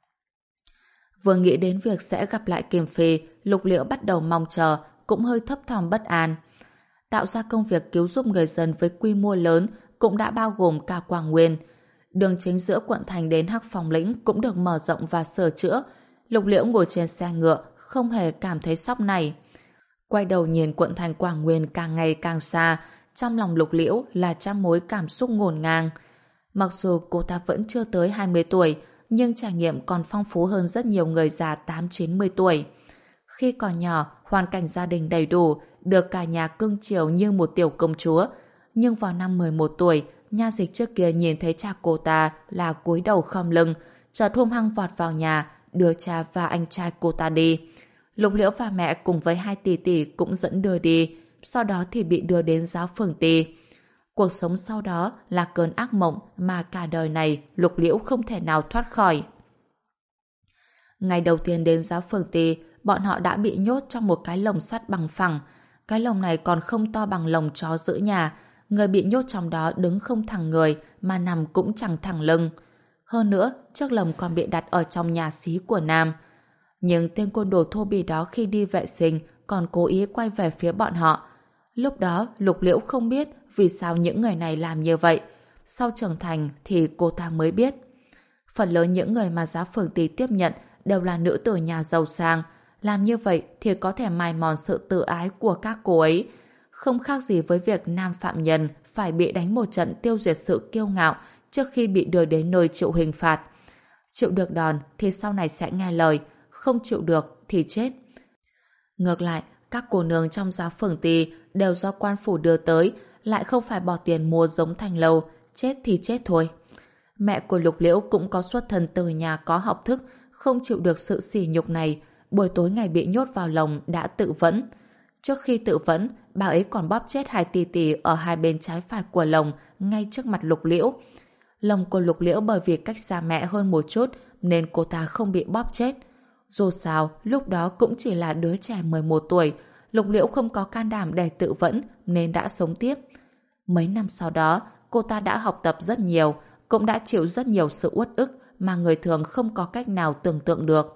Vừa nghĩ đến việc sẽ gặp lại Kiềm Phi, Lục Liễu bắt đầu mong chờ, cũng hơi thấp thỏm bất an. Tạo ra công việc cứu giúp người dân với quy mô lớn cũng đã bao gồm cả Quảng Nguyên. Đường chính giữa quận thành đến Hắc Phong Lĩnh cũng được mở rộng và sửa chữa. Lục Liễu ngồi trên xe ngựa, không hề cảm thấy sốc này. Quay đầu nhìn quận thành Quảng Nguyên càng ngày càng xa, trong lòng Lục Liễu là trăm mối cảm xúc ngổn ngang. Mặc dù cô ta vẫn chưa tới hai mươi tuổi, nhưng trải nghiệm còn phong phú hơn rất nhiều người già tám chín mươi tuổi. Khi còn nhỏ, hoàn cảnh gia đình đầy đủ, được cả nhà cưng chiều như một tiểu công chúa. Nhưng vào năm mười một tuổi, nha dịch trước kia nhìn thấy cha cô ta là cúi đầu khom lưng, chợt hung hăng vọt vào nhà, đưa cha và anh trai cô ta đi. Lục Liễu và mẹ cùng với hai tỷ tỷ cũng dẫn đưa đi, sau đó thì bị đưa đến giáo phường Ty. Cuộc sống sau đó là cơn ác mộng mà cả đời này Lục Liễu không thể nào thoát khỏi. Ngày đầu tiên đến giáo phường Ty, bọn họ đã bị nhốt trong một cái lồng sắt bằng phẳng. Cái lồng này còn không to bằng lồng chó giữ nhà. Người bị nhốt trong đó đứng không thẳng người, mà nằm cũng chẳng thẳng lưng. Hơn nữa, chiếc lồng còn bị đặt ở trong nhà xí của Nam. Nhưng tên côn đồ thô bỉ đó khi đi vệ sinh còn cố ý quay về phía bọn họ. Lúc đó, Lục Liễu không biết vì sao những người này làm như vậy. Sau trưởng thành thì cô ta mới biết. Phần lớn những người mà giáo phường Ty tiếp nhận đều là nữ tử nhà giàu sang. Làm như vậy thì có thể mài mòn sự tự ái của các cô ấy. Không khác gì với việc nam phạm nhân phải bị đánh một trận tiêu diệt sự kiêu ngạo trước khi bị đưa đến nơi chịu hình phạt. Chịu được đòn thì sau này sẽ nghe lời, không chịu được thì chết. Ngược lại, các cô nương trong giáo phường Ty đều do quan phủ đưa tới, lại không phải bỏ tiền mua giống thành lâu, chết thì chết thôi. Mẹ của Lục Liễu cũng có xuất thân từ nhà có học thức, không chịu được sự sỉ nhục này, buổi tối ngày bị nhốt vào lồng đã tự vẫn. Trước khi tự vẫn, bà ấy còn bóp chết hai tỷ tỷ ở hai bên trái phải của lồng ngay trước mặt Lục Liễu. Lồng của Lục Liễu bởi vì cách xa mẹ hơn một chút nên cô ta không bị bóp chết. Dù sao, lúc đó cũng chỉ là đứa trẻ mười một tuổi, Lục Liễu không có can đảm để tự vẫn nên đã sống tiếp. Mấy năm sau đó, cô ta đã học tập rất nhiều, cũng đã chịu rất nhiều sự uất ức mà người thường không có cách nào tưởng tượng được.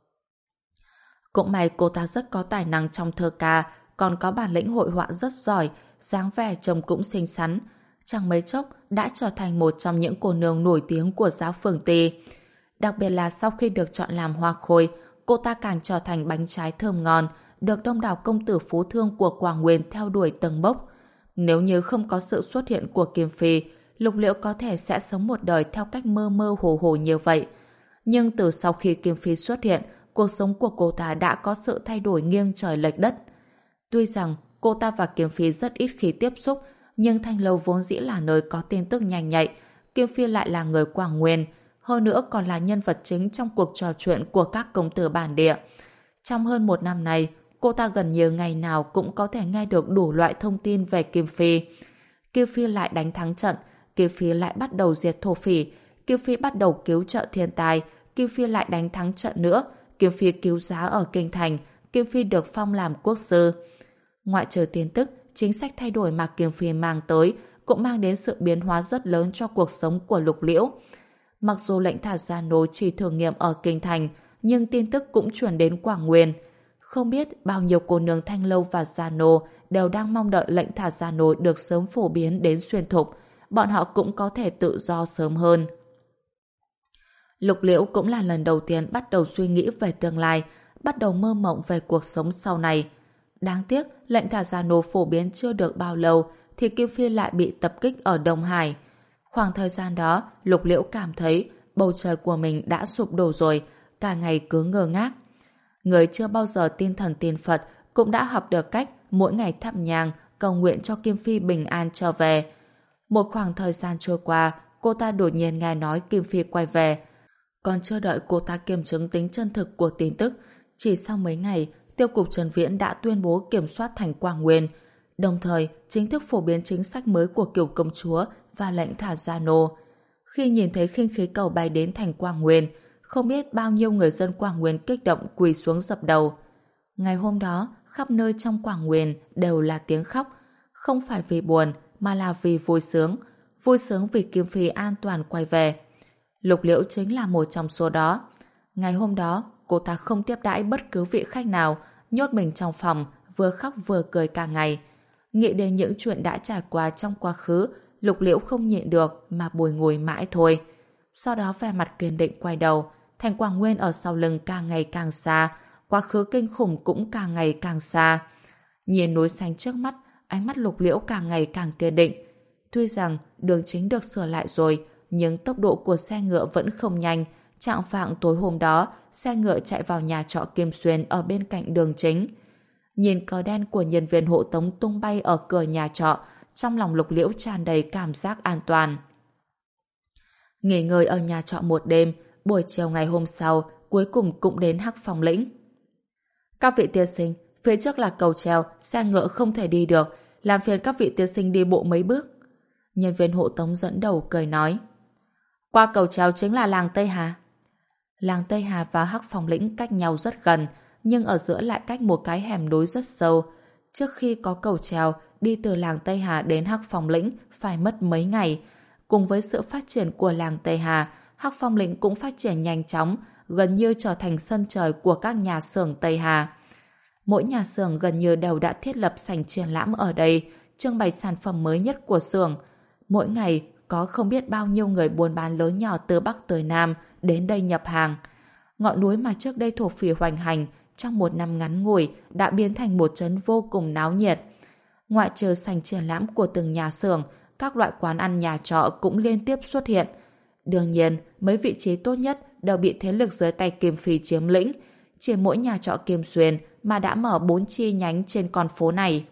Cũng may cô ta rất có tài năng trong thơ ca, còn có bản lĩnh hội họa rất giỏi, dáng vẻ trông cũng xinh xắn. Chẳng mấy chốc đã trở thành một trong những cô nương nổi tiếng của giáo phường Ty. Đặc biệt là sau khi được chọn làm hoa khôi, cô ta càng trở thành bánh trái thơm ngon, được đông đảo công tử phú thương của Quảng Nguyên theo đuổi tầng bốc. Nếu như không có sự xuất hiện của Kiềm Phi, Lục Liễu có thể sẽ sống một đời theo cách mơ mơ hồ hồ như vậy. Nhưng từ sau khi Kiềm Phi xuất hiện, cuộc sống của cô ta đã có sự thay đổi nghiêng trời lệch đất. Tuy rằng cô ta và Kiềm Phi rất ít khi tiếp xúc, nhưng Thanh Lâu vốn dĩ là nơi có tin tức nhanh nhạy. Kiềm Phi lại là người Quảng Nguyên, hơn nữa còn là nhân vật chính trong cuộc trò chuyện của các công tử bản địa. Trong hơn một năm này, cô ta gần như ngày nào cũng có thể nghe được đủ loại thông tin về Kiềm Phi. Kiềm Phi lại đánh thắng trận, Kiềm Phi lại bắt đầu diệt thổ phỉ, Kiềm Phi bắt đầu cứu trợ thiên tai, Kiềm Phi lại đánh thắng trận nữa, Kiềm Phi cứu giá ở kinh thành, Kiềm Phi được phong làm quốc sư. Ngoại trừ tin tức, chính sách thay đổi mà Kiềm Phi mang tới cũng mang đến sự biến hóa rất lớn cho cuộc sống của Lục Liễu. Mặc dù lệnh thả Gia Nô chỉ thử nghiệm ở kinh thành, nhưng tin tức cũng truyền đến Quảng Nguyên. Không biết bao nhiêu cô nương Thanh Lâu và Gia Nô đều đang mong đợi lệnh thả Gia Nô được sớm phổ biến đến xuyên thục, bọn họ cũng có thể tự do sớm hơn. Lục Liễu cũng là lần đầu tiên bắt đầu suy nghĩ về tương lai, bắt đầu mơ mộng về cuộc sống sau này. Đáng tiếc, lệnh thả Gia Nô phổ biến chưa được bao lâu thì Kiềm Phi lại bị tập kích ở Đông Hải. Khoảng thời gian đó, Lục Liễu cảm thấy bầu trời của mình đã sụp đổ rồi, cả ngày cứ ngơ ngác. Người chưa bao giờ tin thần tin Phật cũng đã học được cách mỗi ngày thắp nhang cầu nguyện cho Kim Phi bình an trở về. Một khoảng thời gian trôi qua, cô ta đột nhiên nghe nói Kim Phi quay về. Còn chưa đợi cô ta kiểm chứng tính chân thực của tin tức, chỉ sau mấy ngày, Tiêu cục Trần Viễn đã tuyên bố kiểm soát thành Quang Nguyên, đồng thời chính thức phổ biến chính sách mới của Kiều công chúa và lệnh thả gia nô. Khi nhìn thấy khinh khí cầu bay đến thành Quang Nguyên, không biết bao nhiêu người dân Quang Nguyên kích động quỳ xuống dập đầu. Ngày hôm đó, khắp nơi trong Quang Nguyên đều là tiếng khóc, không phải vì buồn mà là vì vui sướng, vui sướng vì Kim Phi an toàn quay về. Lục Liễu chính là một trong số đó. Ngày hôm đó, cô ta không tiếp đãi bất cứ vị khách nào, nhốt mình trong phòng, vừa khóc vừa cười cả ngày. Nghĩ đến những chuyện đã trải qua trong quá khứ, Lục Liễu không nhịn được mà bùi ngùi mãi thôi. Sau đó vẻ mặt kiên định quay đầu, thành Quang Nguyên ở sau lưng càng ngày càng xa, quá khứ kinh khủng cũng càng ngày càng xa. Nhìn núi xanh trước mắt, ánh mắt Lục Liễu càng ngày càng kiên định. Tuy rằng đường chính được sửa lại rồi, nhưng tốc độ của xe ngựa vẫn không nhanh. Trạng vạng tối hôm đó, xe ngựa chạy vào nhà trọ Kim Xuyên ở bên cạnh đường chính. Nhìn cờ đen của nhân viên hộ tống tung bay ở cửa nhà trọ, trong lòng Lục Liễu tràn đầy cảm giác an toàn. Nghỉ ngơi ở nhà trọ một đêm, buổi chiều ngày hôm sau, cuối cùng cũng đến Hắc Phong Lĩnh. Các vị tiên sinh, phía trước là cầu treo, xe ngựa không thể đi được, làm phiền các vị tiên sinh đi bộ mấy bước. Nhân viên hộ tống dẫn đầu cười nói. Qua cầu treo chính là làng Tây Hà. Làng Tây Hà và Hắc Phong Lĩnh cách nhau rất gần, nhưng ở giữa lại cách một cái hẻm núi rất sâu. Trước khi có cầu treo, đi từ làng Tây Hà đến Hắc Phong Lĩnh phải mất mấy ngày. Cùng với sự phát triển của làng Tây Hà, Hắc Phong Lĩnh cũng phát triển nhanh chóng, gần như trở thành sân trời của các nhà xưởng Tây Hà. Mỗi nhà xưởng gần như đều đã thiết lập sảnh triển lãm ở đây, trưng bày sản phẩm mới nhất của xưởng. Mỗi ngày có không biết bao nhiêu người buôn bán lớn nhỏ từ Bắc tới Nam đến đây nhập hàng. Ngọn núi mà trước đây thổ phỉ hoành hành trong một năm ngắn ngủi đã biến thành một trấn vô cùng náo nhiệt. Ngoại trừ sảnh triển lãm của từng nhà xưởng, các loại quán ăn nhà trọ cũng liên tiếp xuất hiện. Đương nhiên, mấy vị trí tốt nhất đều bị thế lực dưới tay Kim Phi chiếm lĩnh. Chỉ mỗi nhà trọ Kim Xuyên mà đã mở bốn chi nhánh trên con phố này.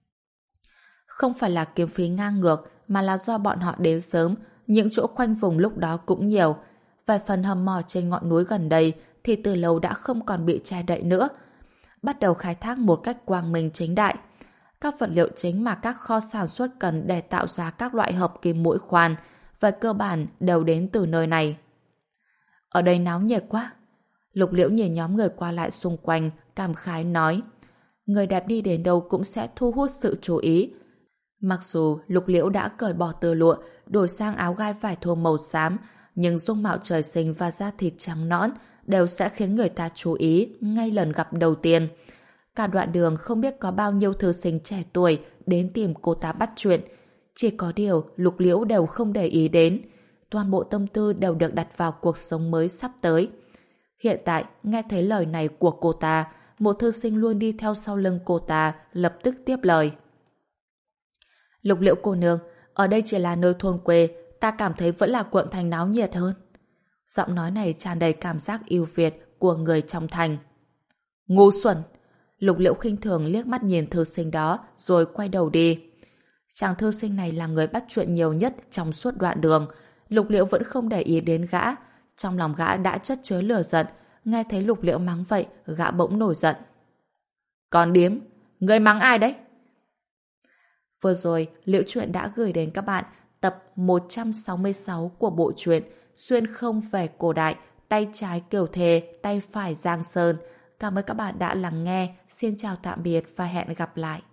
Không phải là Kim Phi ngang ngược, mà là do bọn họ đến sớm, những chỗ khoanh vùng lúc đó cũng nhiều. Vài phần hầm mỏ trên ngọn núi gần đây thì từ lâu đã không còn bị che đậy nữa. Bắt đầu khai thác một cách quang minh chính đại. Các vật liệu chính mà các kho sản xuất cần để tạo ra các loại hợp kim mũi khoan và cơ bản đều đến từ nơi này. Ở đây náo nhiệt quá. Lục Liễu nhìn nhóm người qua lại xung quanh, cảm khái nói. Người đẹp đi đến đâu cũng sẽ thu hút sự chú ý. Mặc dù Lục Liễu đã cởi bỏ tơ lụa, đổi sang áo gai vải thô màu xám, nhưng dung mạo trời sinh và da thịt trắng nõn đều sẽ khiến người ta chú ý ngay lần gặp đầu tiên. Cả đoạn đường không biết có bao nhiêu thư sinh trẻ tuổi đến tìm cô ta bắt chuyện. Chỉ có điều Lục Liễu đều không để ý đến. Toàn bộ tâm tư đều được đặt vào cuộc sống mới sắp tới. Hiện tại, nghe thấy lời này của cô ta, một thư sinh luôn đi theo sau lưng cô ta lập tức tiếp lời. Lục Liễu cô nương, ở đây chỉ là nơi thôn quê, ta cảm thấy vẫn là quận thành náo nhiệt hơn. Giọng nói này tràn đầy cảm giác ưu việt của người trong thành. Ngu xuẩn! Lục Liễu khinh thường liếc mắt nhìn thư sinh đó rồi quay đầu đi. Chàng thư sinh này là người bắt chuyện nhiều nhất trong suốt đoạn đường. Lục Liễu vẫn không để ý đến gã. Trong lòng gã đã chất chứa lửa giận. Nghe thấy Lục Liễu mắng vậy, gã bỗng nổi giận. Con điếm, ngươi mắng ai đấy? Vừa rồi, Liễu Chuyện đã gửi đến các bạn tập một trăm sáu mươi sáu của bộ truyện Xuyên không về cổ đại, tay trái Kiều Thề, tay phải Giang Sơn. Cảm ơn các bạn đã lắng nghe. Xin chào tạm biệt và hẹn gặp lại.